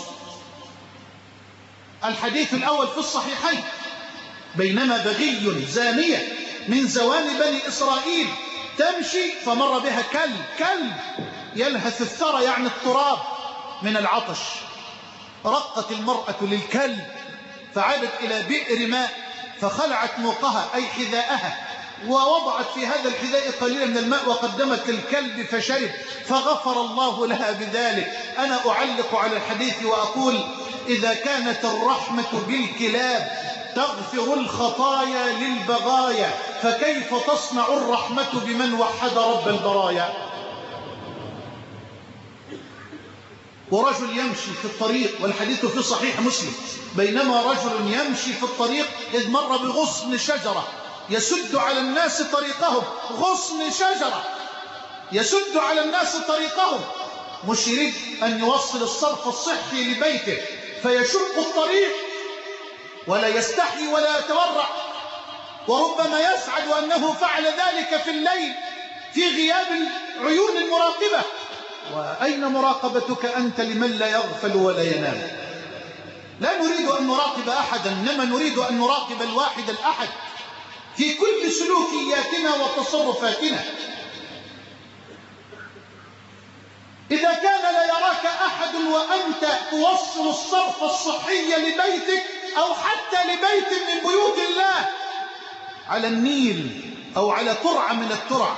الحديث الأول في الصحيحين: بينما بغي زانية من زوان بني إسرائيل تمشي فمر بها كلب يلهث الثرى يعني التراب من العطش. رقت المرأة للكلب فعادت إلى بئر ماء فخلعت موقها أي حذاءها ووضعت في هذا الحذاء قليلا من الماء وقدمت للكلب فشرب فغفر الله لها بذلك. أنا أعلق على الحديث وأقول: إذا كانت الرحمة بالكلاب تغفر الخطايا للبغايا فكيف تصنع الرحمة بمن وحد رب البرايا؟ ورجل يمشي في الطريق، والحديث في صحيح مسلم: بينما رجل يمشي في الطريق إذ مر بغصن شجرة يسد على الناس طريقهم. غصن شجرة يسد على الناس طريقهم، مش يريد أن يوصل الصرف الصحي لبيته فيشق الطريق ولا يستحي ولا يتورع، وربما يسعد أنه فعل ذلك في الليل في غياب العيون المراقبة. وأين مراقبتك أنت لمن لا يغفل ولا ينام؟ لا نريد أن نراقب أحدا، إنما نريد أن نراقب الواحد الأحد في كل سلوكياتنا وتصرفاتنا. إذا كان لا يراك أحد وأنت توصل الصرف الصحي لبيتك أو حتى لبيت من بيوت الله على النيل أو على ترعة من الترع،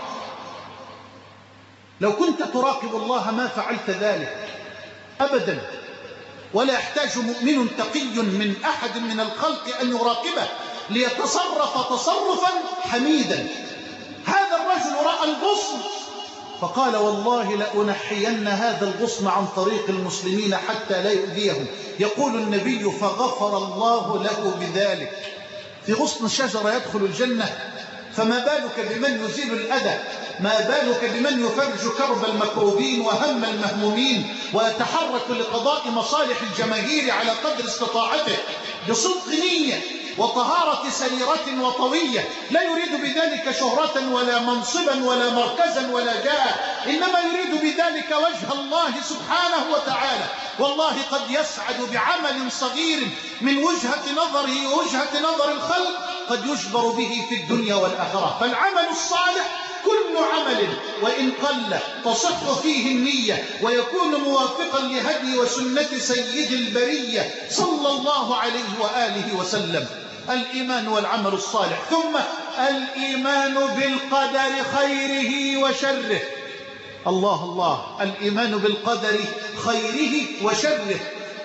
لو كنت تراقب الله ما فعلت ذلك أبدا. ولا يحتاج مؤمن تقي من أحد من الخلق أن يراقبه ليتصرف تصرفا حميدا. هذا الرجل رأى الغصن فقال: والله لأنحين هذا الغصن عن طريق المسلمين حتى لا يؤذيهم. يقول النبي: فغفر الله له بذلك. في غصن الشجرة يدخل الجنة، فما بالك بمن يزيل الأذى؟ ما بالك بمن يفرج كرب المكروبين وهم المهمومين ويتحرك لقضاء مصالح الجماهير على قدر استطاعته؟ بصدق نية وطهارة سريرة وطوية، لا يريد بذلك شهرة ولا منصبا ولا مركزا ولا جاه، إنما يريد بذلك وجه الله سبحانه وتعالى. والله قد يسعد بعمل صغير من وجهة نظره ووجهة نظر الخلق قد يجبر به في الدنيا والآخرة. فالعمل الصالح كل عمل وإن قل تصح فيه النية ويكون موافقا لهدي وسنة سيد البرية صلى الله عليه وآله وسلم. الإيمان والعمل الصالح. ثم الإيمان بالقدر خيره وشره. الله الله، الإيمان بالقدر خيره وشره.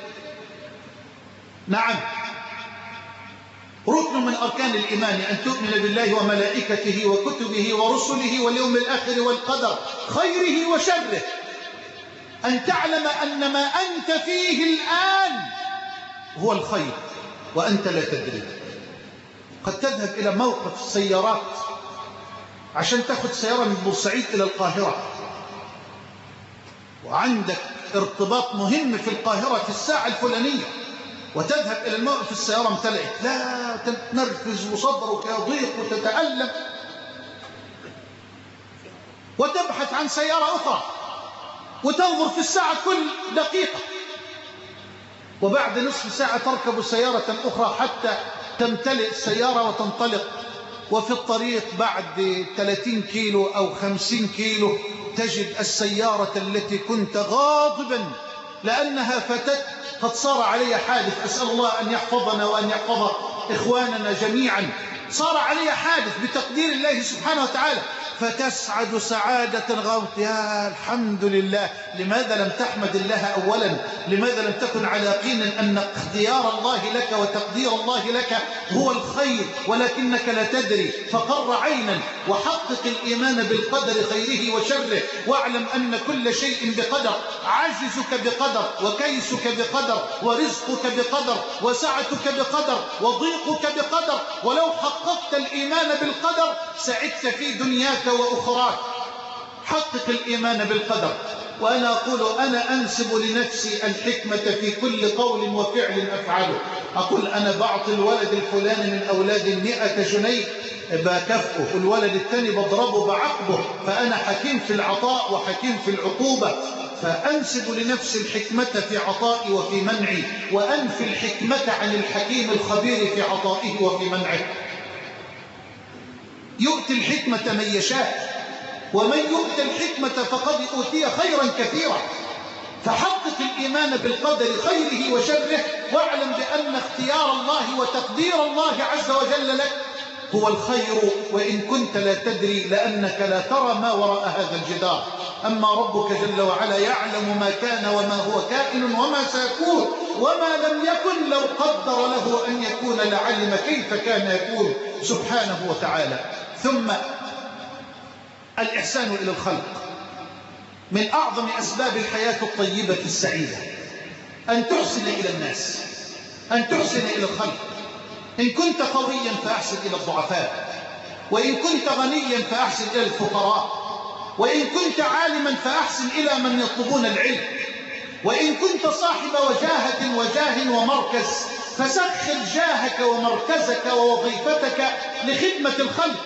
نعم، ركن من أركان الإيمان أن تؤمن بالله وملائكته وكتبه ورسله واليوم الآخر والقدر خيره وشره. أن تعلم أن ما أنت فيه الآن هو الخير وأنت لا تدري. قد تذهب إلى موقف السيارات عشان تأخذ سيارة من بورسعيد إلى القاهرة، وعندك ارتباط مهم في القاهرة في الساعة الفلانية، وتذهب إلى الموقف السيارة امتلئت، لا تتنرفز وصدرك يضيق وتتألم، وتبحث عن سيارة أخرى وتنظر في الساعة كل دقيقة، وبعد نصف ساعة تركب سيارة أخرى حتى تمتلئ السيارة وتنطلق. وفي الطريق بعد 30 كيلو أو 50 كيلو تجد السيارة التي كنت غاضبا لأنها فتت قد صار علي حادث، أسأل الله أن يحفظنا وأن يحفظ إخواننا جميعا. صار علي حادث بتقدير الله سبحانه وتعالى، فتسعد سعادة غوث، يا الحمد لله. لماذا لم تحمد الله أولا؟ لماذا لم تكن على يقين أن اختيار الله لك وتقدير الله لك هو الخير ولكنك لا تدري؟ فقر عينا وحقق الإيمان بالقدر خيره وشره، واعلم أن كل شيء بقدر، عجزك بقدر، وكيسك بقدر، ورزقك بقدر، وسعتك بقدر، وضيقك بقدر. ولو حققت الإيمان بالقدر سعدت في دنياك وأخراك. حقق الإيمان بالقدر. وأنا أقول أنا أنسب لنفسي الحكمة في كل قول وفعل أفعله. أقول أنا بعطي الولد الفلاني من أولاد 100 جنيه بكافئه، الولد الثاني بضربه بعقبه، فأنا حكيم في العطاء وحكيم في العقوبة. فأنسب لنفسي الحكمة في عطائي وفي منعي، وأنفي الحكمة عن الحكيم الخبير في عطائه وفي منعه. يؤتي الحكمة من يشاء، ومن يؤتى الحكمة فقد أوتي خيرا كثيرا. فحقق الإيمان بالقدر خيره وشره، واعلم بأن اختيار الله وتقدير الله عز وجل لك هو الخير وإن كنت لا تدري، لأنك لا ترى ما وراء هذا الجدار. أما ربك جل وعلا يعلم ما كان وما هو كائن وما سيكون، وما لم يكن لو قدر له أن يكون لعلم كيف كان يكون سبحانه وتعالى. ثم الإحسان إلى الخلق. من أعظم أسباب الحياة الطيبة السعيدة أن تحسن إلى الناس، أن تحسن إلى الخلق. إن كنت قويا فأحسن إلى الضعفاء، وإن كنت غنيا فأحسن إلى الفقراء، وإن كنت عالما فأحسن إلى من يطلبون العلم، وإن كنت صاحب وجاه ومركز فسخر جاهك ومركزك ووظيفتك لخدمة الخلق.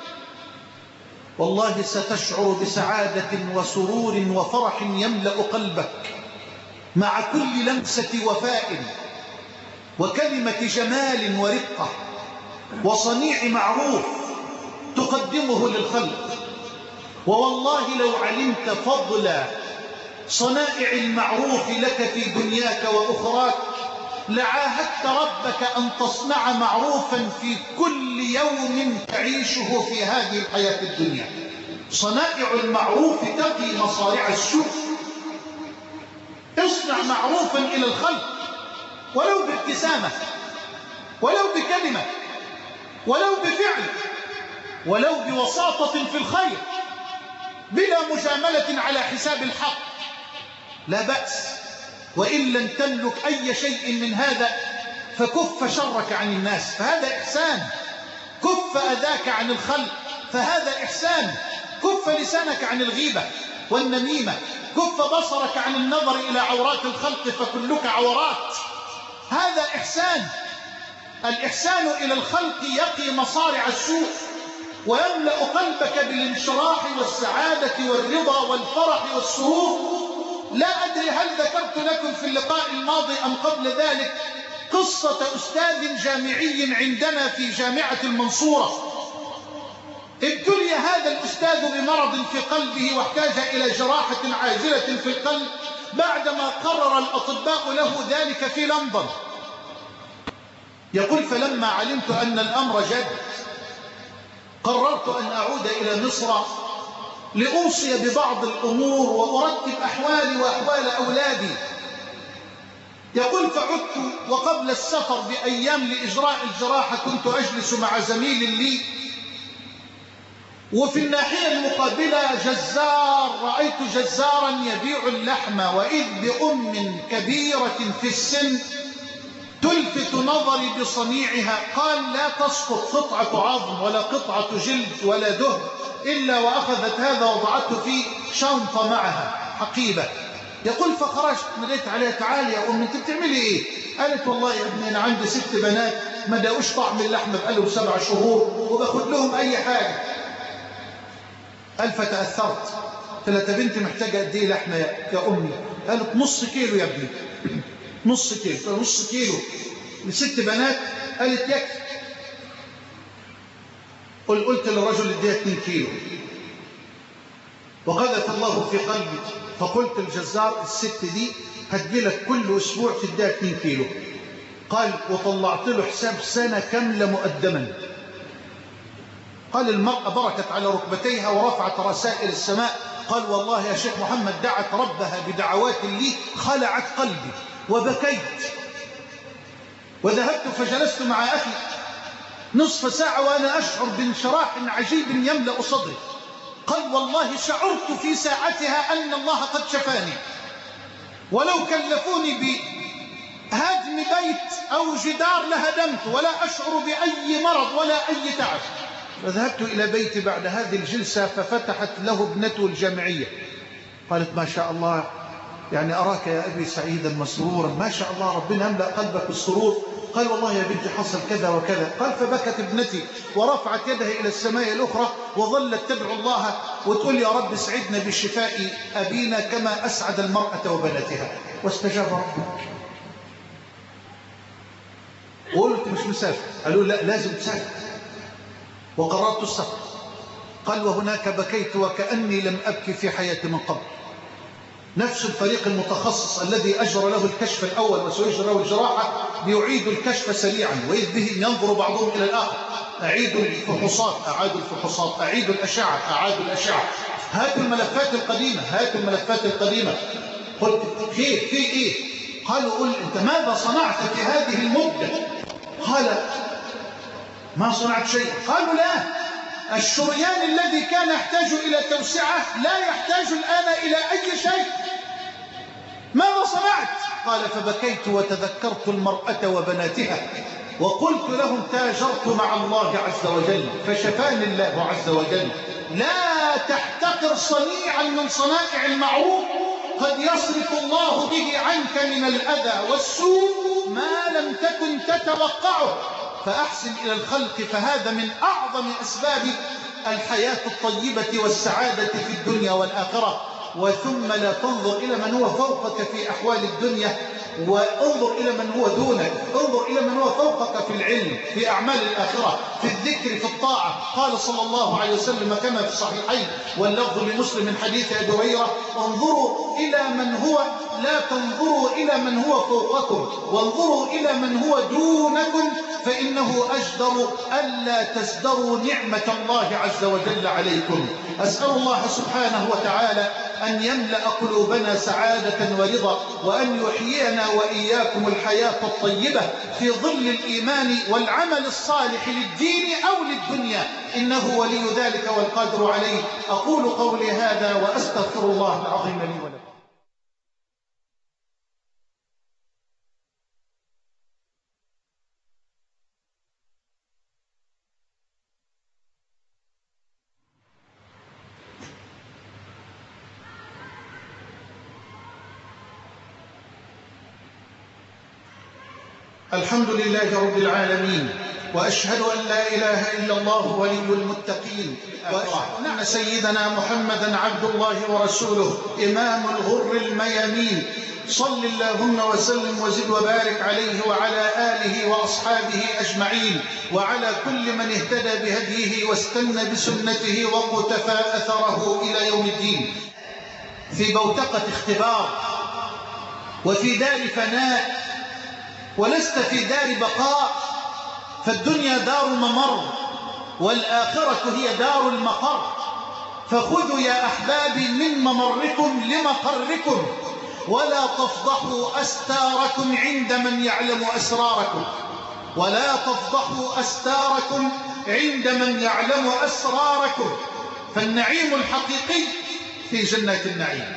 والله ستشعر بسعادة وسرور وفرح يملأ قلبك مع كل لمسة وفاء وكلمة جمال ورقة وصنيع معروف تقدمه للخلق. ووالله لو علمت فضل صنائع المعروف لك في دنياك وأخراك لعاهدت ربك أن تصنع معروفا في كل يوم تعيشه في هذه الحياة الدنيا. صنائع المعروف تقي مصارع السوء. اصنع معروفا إلى الخلق، ولو بابتسامة، ولو بكلمة، ولو بفعل، ولو بوساطة في الخير، بلا مجاملة على حساب الحق، لا بأس. وإن لم تملك أي شيء من هذا فكف شرك عن الناس، فهذا إحسان. كف أذاك عن الخلق، فهذا إحسان. كف لسانك عن الغيبة والنميمة، كف بصرك عن النظر إلى عورات الخلق فكلك عورات، هذا إحسان. الإحسان إلى الخلق يقي مصارع السوء ويملأ قلبك بالانشراح والسعادة والرضا والفرح والسرور. لا أدري هل ذكرت لكم في اللقاء الماضي أم قبل ذلك قصة أستاذ جامعي عندنا في جامعة المنصورة. ابتلي هذا الأستاذ بمرض في قلبه واحتاج إلى جراحة عاجلة في القلب بعدما قرر الأطباء له ذلك في لندن. يقول فلما علمت أن الأمر جد قررت أن أعود إلى مصر لأوصي ببعض الأمور وأرتب أحوالي وأحوال أولادي. يقول فعدت وقبل السفر بأيام لإجراء الجراحة كنت أجلس مع زميل لي وفي الناحية المقابلة جزار، رأيت جزارا يبيع اللحم وإذ بأم كبيرة في السن تلفت نظري بصنيعها. قال لا تسقط قطعة عظم ولا قطعة جلد ولا دهن إلا وأخذت هذا وضعته في شنطة معها حقيبة. يقول فخرجت ناديت عليها تعالي يا أم أنت بتعملي إيه؟ قالت والله يا ابني أنا عندي 6 بنات ما داقوش طعم اللحمة بقالهم 7 شهور وباخد لهم أي حاجة. قال فتأثرت. قلت لها بنت محتاجة قد إيه لحمة يا أمي؟ قالت نص كيلو يا ابني. نص كيلو. نص كيلو ل6 بنات؟ قالت يكفي. قلت للرجل اديها 2 كيلو وقذف الله في قلبي فقلت الجزار الست دي هتجيلك كل أسبوع تديها 2 كيلو. قال وطلعت له حساب سنة كاملة مقدما. قال المرأة بركت على ركبتيها ورفعت رسائل السماء. قال والله يا شيخ محمد دعت ربها بدعوات لي خلعت قلبي وبكيت وذهبت فجلست مع أخي نصف ساعة وأنا أشعر بانشراح عجيب يملأ صدري. قال والله شعرت في ساعتها أن الله قد شفاني ولو كلفوني بهدم بيت أو جدار لهدمت ولا أشعر بأي مرض ولا أي تعب. فذهبت إلى بيتي بعد هذه الجلسة ففتحت له ابنته الجامعية. قالت ما شاء الله يعني أراك يا أبي سعيدا مسرورا ما شاء الله ربنا يملأ قلبك بالسرور. قال والله يا بنتي حصل كذا وكذا. قال فبكت ابنتي ورفعت يدها إلى السماء الأخرى وظلت تدعو الله وتقول يا رب اسعدنا بشفاء أبينا كما أسعد المرأة وبناتها. واستجاب ربك. وقلت مش مسافر. قالوا لا لازم تسافر. وقررت السفر. قال وهناك بكيت وكأني لم أبكي في حياتي من قبل. نفس الفريق المتخصص الذي أجرى له الكشف الأول وسيجرى له الجراحة بيعيد الكشف سريعا وإذ بهم ينظر بعضهم إلى الآخر. أعيدوا الفحوصات أعادوا الفحوصات أعيدوا الأشعة أعادوا الأشعة. هاتوا الملفات القديمة هاتوا الملفات القديمة. قلت خير في إيه؟ قالوا قل أنت ماذا صنعت في هذه المدة؟ قال ما صنعت شيء. قالوا لا الشريان الذي كان يحتاج إلى توسعة لا يحتاج الآن إلى أي شيء. ماذا صنعت؟ قال فبكيت وتذكرت المرأة وبناتها وقلت لهم تاجرت مع الله عز وجل فشفاني الله عز وجل. لا تحتقر صنيعا من صنائع المعروف قد يصرف الله به عنك من الأذى والسوء ما لم تكن تتوقعه. فأحسن إلى الخلق فهذا من أعظم أسباب الحياة الطيبة والسعادة في الدنيا والآخرة. وثم لا تنظر إلى من هو فوقك في أحوال الدنيا وانظر إلى من هو دونك. انظر إلى من هو فوقك في العلم في أعمال الآخرة في الذكر في الطاعة. قال صلى الله عليه وسلم كما في الصحيحين واللفظ لمسلم من حديث أبي هريرة انظروا إلى من هو لا تنظروا إلى من هو فوقكم وانظروا إلى من هو دونكم فإنه أجدر ألا تزدروا نعمة الله عز وجل عليكم. أسأل الله سبحانه وتعالى أن يملأ قلوبنا سعادة ورضا وأن يحيينا وإياكم الحياة الطيبة في ظل الإيمان والعمل الصالح للدين أو للدنيا إنه ولي ذلك والقادر عليه. أقول قولي هذا وأستغفر الله العظيم لي ولكم. الحمد لله رب العالمين، وأشهد أن لا إله إلا الله ولي المتقين، وأشهد أن سيدنا محمدا عبد الله ورسوله إمام الغر الميامين. صل اللهم وسلم وزد وبارك عليه وعلى آله وأصحابه أجمعين، وعلى كل من اهتدى بهديه واستنى بسنته وقتفى أثره إلى يوم الدين. في بوتقة اختبار، وفي دار فناء، ولست في دار بقاء، فالدنيا دار ممر والآخرة هي دار المقر. فخذوا يا أحبابي من ممركم لمقركم، ولا تفضحوا أستاركم عند من يعلم أسراركم، ولا تفضحوا أستاركم عند من يعلم أسراركم. فالنعيم الحقيقي في جنات النعيم،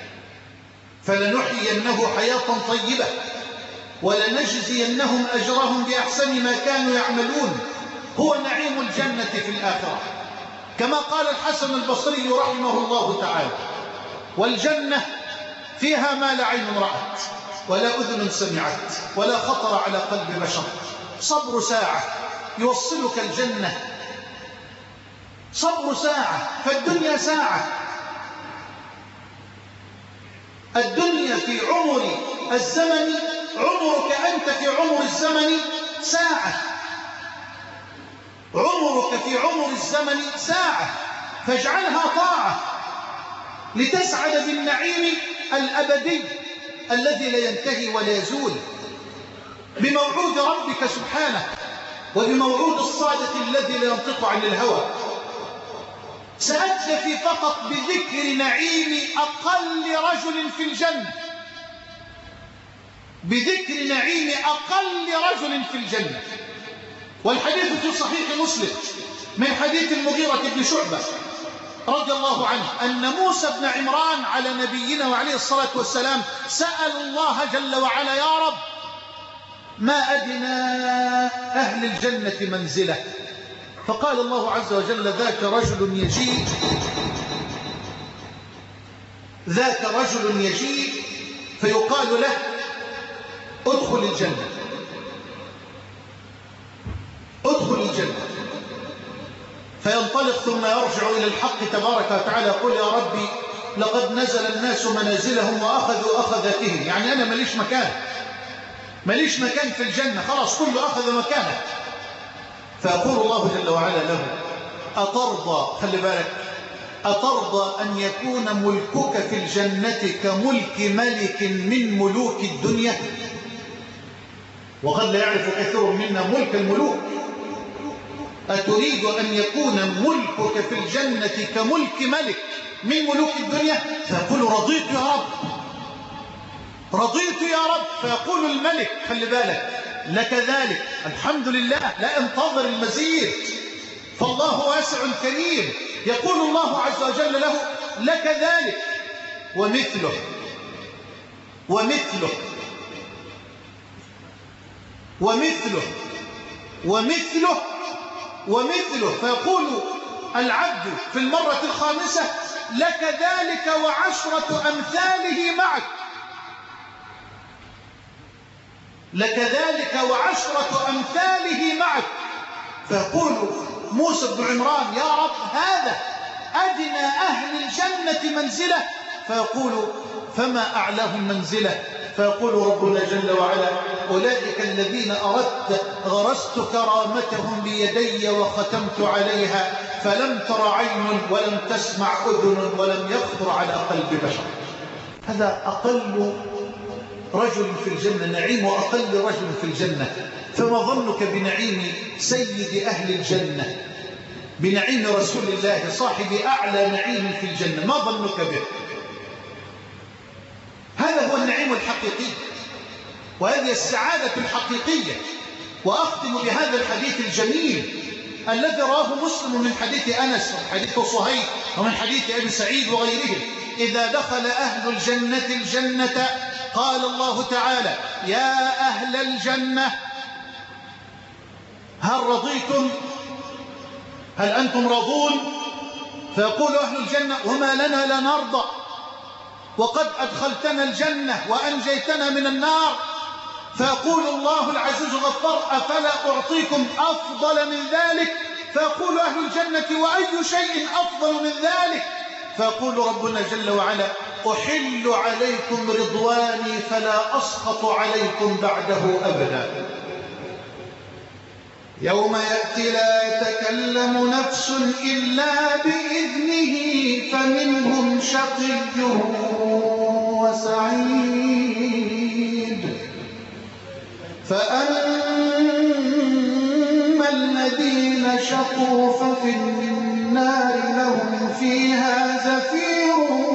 فلنحيينه حياة طيبة، ولنجزينهم أجرهم بأحسن ما كانوا يعملون. هو نعيم الجنة في الآخرة، كما قال الحسن البصري رحمه الله تعالى: والجنة فيها ما لا عين رأت ولا أذن سمعت ولا خطر على قلب بشر. صبر ساعة يوصلك الجنة، صبر ساعة، فالدنيا ساعة. الدنيا في عمر الزمن، عمرك أنت في عمر الزمن ساعة، عمرك في عمر الزمن ساعة، فاجعلها طاعة لتسعد بالنعيم الأبدي الذي لا ينتهي ولا يزول، بموعود ربك سبحانه، وبموعود الصادق الذي لا ينطق عن الهوى. سأكتفي فقط بذكر نعيم أقل رجل في الجنة، بذكر نعيم أقل رجل في الجنة. والحديث في صحيح مسلم من حديث المغيرة بن شعبة رضي الله عنه أن موسى بن عمران على نبينا وعليه الصلاة والسلام سأل الله جل وعلا: يا رب، ما أدنى أهل الجنة منزلة؟ فقال الله عز وجل: ذاك رجل يجيء، ذاك رجل يجيء فيقال له: ادخل الجنة، ادخل الجنة، فينطلق ثم يرجع إلى الحق تبارك وتعالى يقول: يا ربي، لقد نزل الناس منازلهم وأخذوا أخذاتهم، يعني أنا ماليش مكان، ماليش مكان في الجنة، خلاص كله أخذ مكانه. فيقول الله جل وعلا له: أترضى، خلي بالك، أترضى أن يكون ملكك في الجنة كملك ملك من ملوك الدنيا؟ وقد لا يعرف كثير منا ملك الملوك. أتريد أن يكون ملكك في الجنة كملك ملك من ملوك الدنيا؟ فيقول: رضيت يا رب، رضيت يا رب. فيقول الملك: خلي بالك، لك ذلك، الحمد لله، لا انتظر المزيد، فالله واسع كريم. يقول الله عز وجل له: لك ذلك ومثله ومثله ومثله ومثله ومثله. فيقول العبد في المرة الخامسة: لك ذلك وعشرة أمثاله معك، لك ذلك وعشرة أمثاله معك. فيقول موسى بن عمران: يا رب، هذا أدنى أهل الجنة منزلة. فيقول: فما أعلاهم منزلة؟ فيقول ربنا جل وعلا: أولئك الذين أردت غرست كرامتهم بيدي وختمت عليها، فلم تر عين ولم تسمع أذن ولم يخطر على قلب بشر. هذا أقل رجل في الجنة، نعيم أقل رجل في الجنة. فما ظنك بنعيم سيد أهل الجنة، بنعيم رسول الله صاحب أعلى نعيم في الجنة؟ ما ظنك به؟ هذا هو النعيم الحقيقي، وهذه السعادة الحقيقية. وأختم بهذا الحديث الجميل الذي رواه مسلم من حديث أنس وحديث صهيب ومن حديث أبي سعيد وغيرهم: إذا دخل أهل الجنة الجنة قال الله تعالى: يا أهل الجنة، هل رضيتم؟ هل أنتم راضون؟ فيقول أهل الجنة: وما لنا لا نرضى، وقد أدخلتنا الجنة وأنجيتنا من النار. فيقول الله العزيز الغفار أفلا أعطيكم أفضل من ذلك؟ فيقول أهل الجنة وأي شيء أفضل من ذلك؟ فيقول ربنا جل وعلا أحل عليكم رضواني فلا أسخط عليكم بعده أبدا. يوم يأتي لا يتكلم نفس إلا بإذنه فمنهم شقي وسعيد. فأما الذين شقوا ففي النار لهم فيها زفير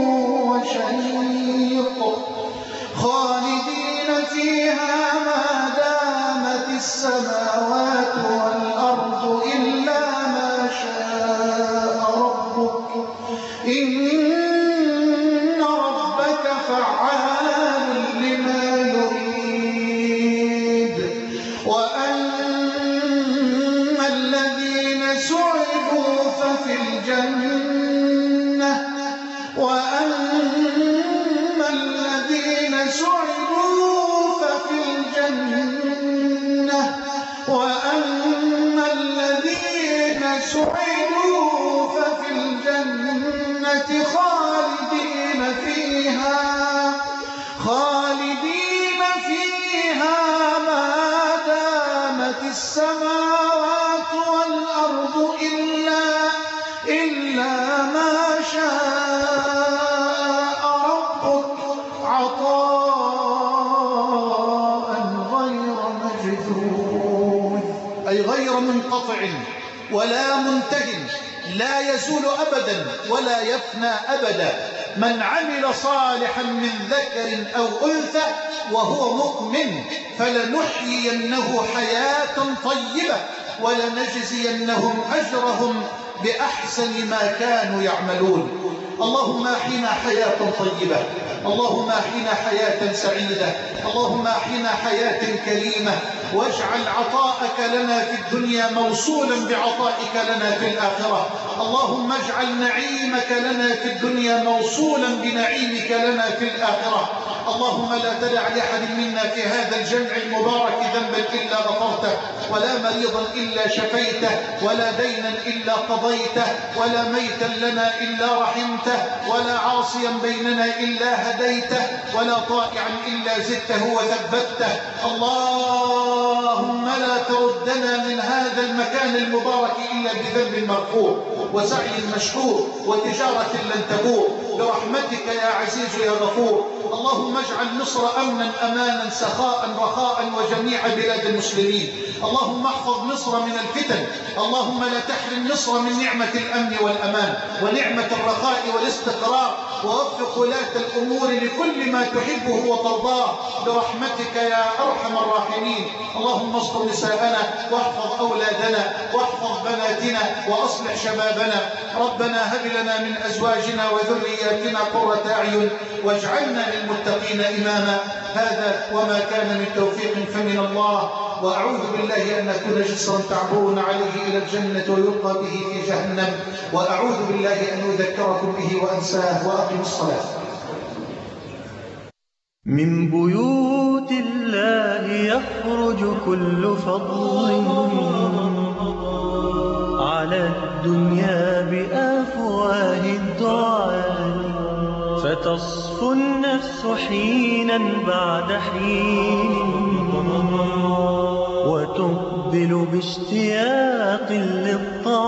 وشهيق خالدين فيها ما دامت السماوات والأرض إلا ما شاء ربك إن ربك فعال لما يريد. وأما الذين سعدوا ففي الجنة وأما الذين سعدوا ففي الجنة وأما الذين سعدوا ففي الجنة خالدين فيها ما دامت السماوات والأرض إلا ما شاء ربك عطاء غير مجذوذ، أي غير منقطع ولا منتهٍ، لا يزول أبدا ولا يفنى أبدا. من عمل صالحا من ذكر أو أنثى وهو مؤمن فلنحيينه حياة طيبة ولنجزينهم أجرهم بأحسن ما كانوا يعملون. اللهم أحينا حياة طيبة، اللهم أحينا حياة سعيدة، اللهم أحينا حياة كريمة، واجعل عطاءك لنا في الدنيا موصولا بعطائك لنا في الآخرة. اللهم اجعل نعيمك لنا في الدنيا موصولا بنعيمك لنا في الآخرة. اللهم لا تدع لأحد منا في هذا الجمع المبارك ذنبا إلا غفرته، ولا مريضا إلا شفيته، ولا دينا إلا قضيته، ولا ميتا لنا إلا رحمته، ولا عاصيا بيننا إلا هديته، ولا طائعا إلا زدته وثبته. اللهم لا تردنا من هذا المكان المبارك إلا بذنب مرفوع وسعي مشكور وتجارة لن تبور برحمتك يا عزيز يا غفور. اللهم اجعل مصر أمنا أمانا سخاء رخاء وجميع بلاد المسلمين. اللهم احفظ مصر من الفتن. اللهم لا تحرم مصر من نعمة الأمن والأمان ونعمة الرخاء والاستقرار، ووفق ولاة الأمور لكل ما تحبه وترضاه برحمتك يا أرحم الراحمين. اللهم استر نساءنا واحفظ أولادنا واحفظ بناتنا وأصلح شبابنا. ربنا هب لنا من أزواجنا وذرياتنا قرة أعين واجعلنا للمتقين إماما. هذا وما كان من توفيق فمن الله، وأعوذ بالله أن أكون جسرا تعبرون عليه إلى الجنة ويلقى به في جهنم، وأعوذ بالله أن أذكركم به وأنساه. وأقم الصلاة. من بيوت الله يخرج كل فضل على الدنيا بأفواه الدعاء، فتصفو النفس حينا بعد حين وتقبل باشتياق للطاعة.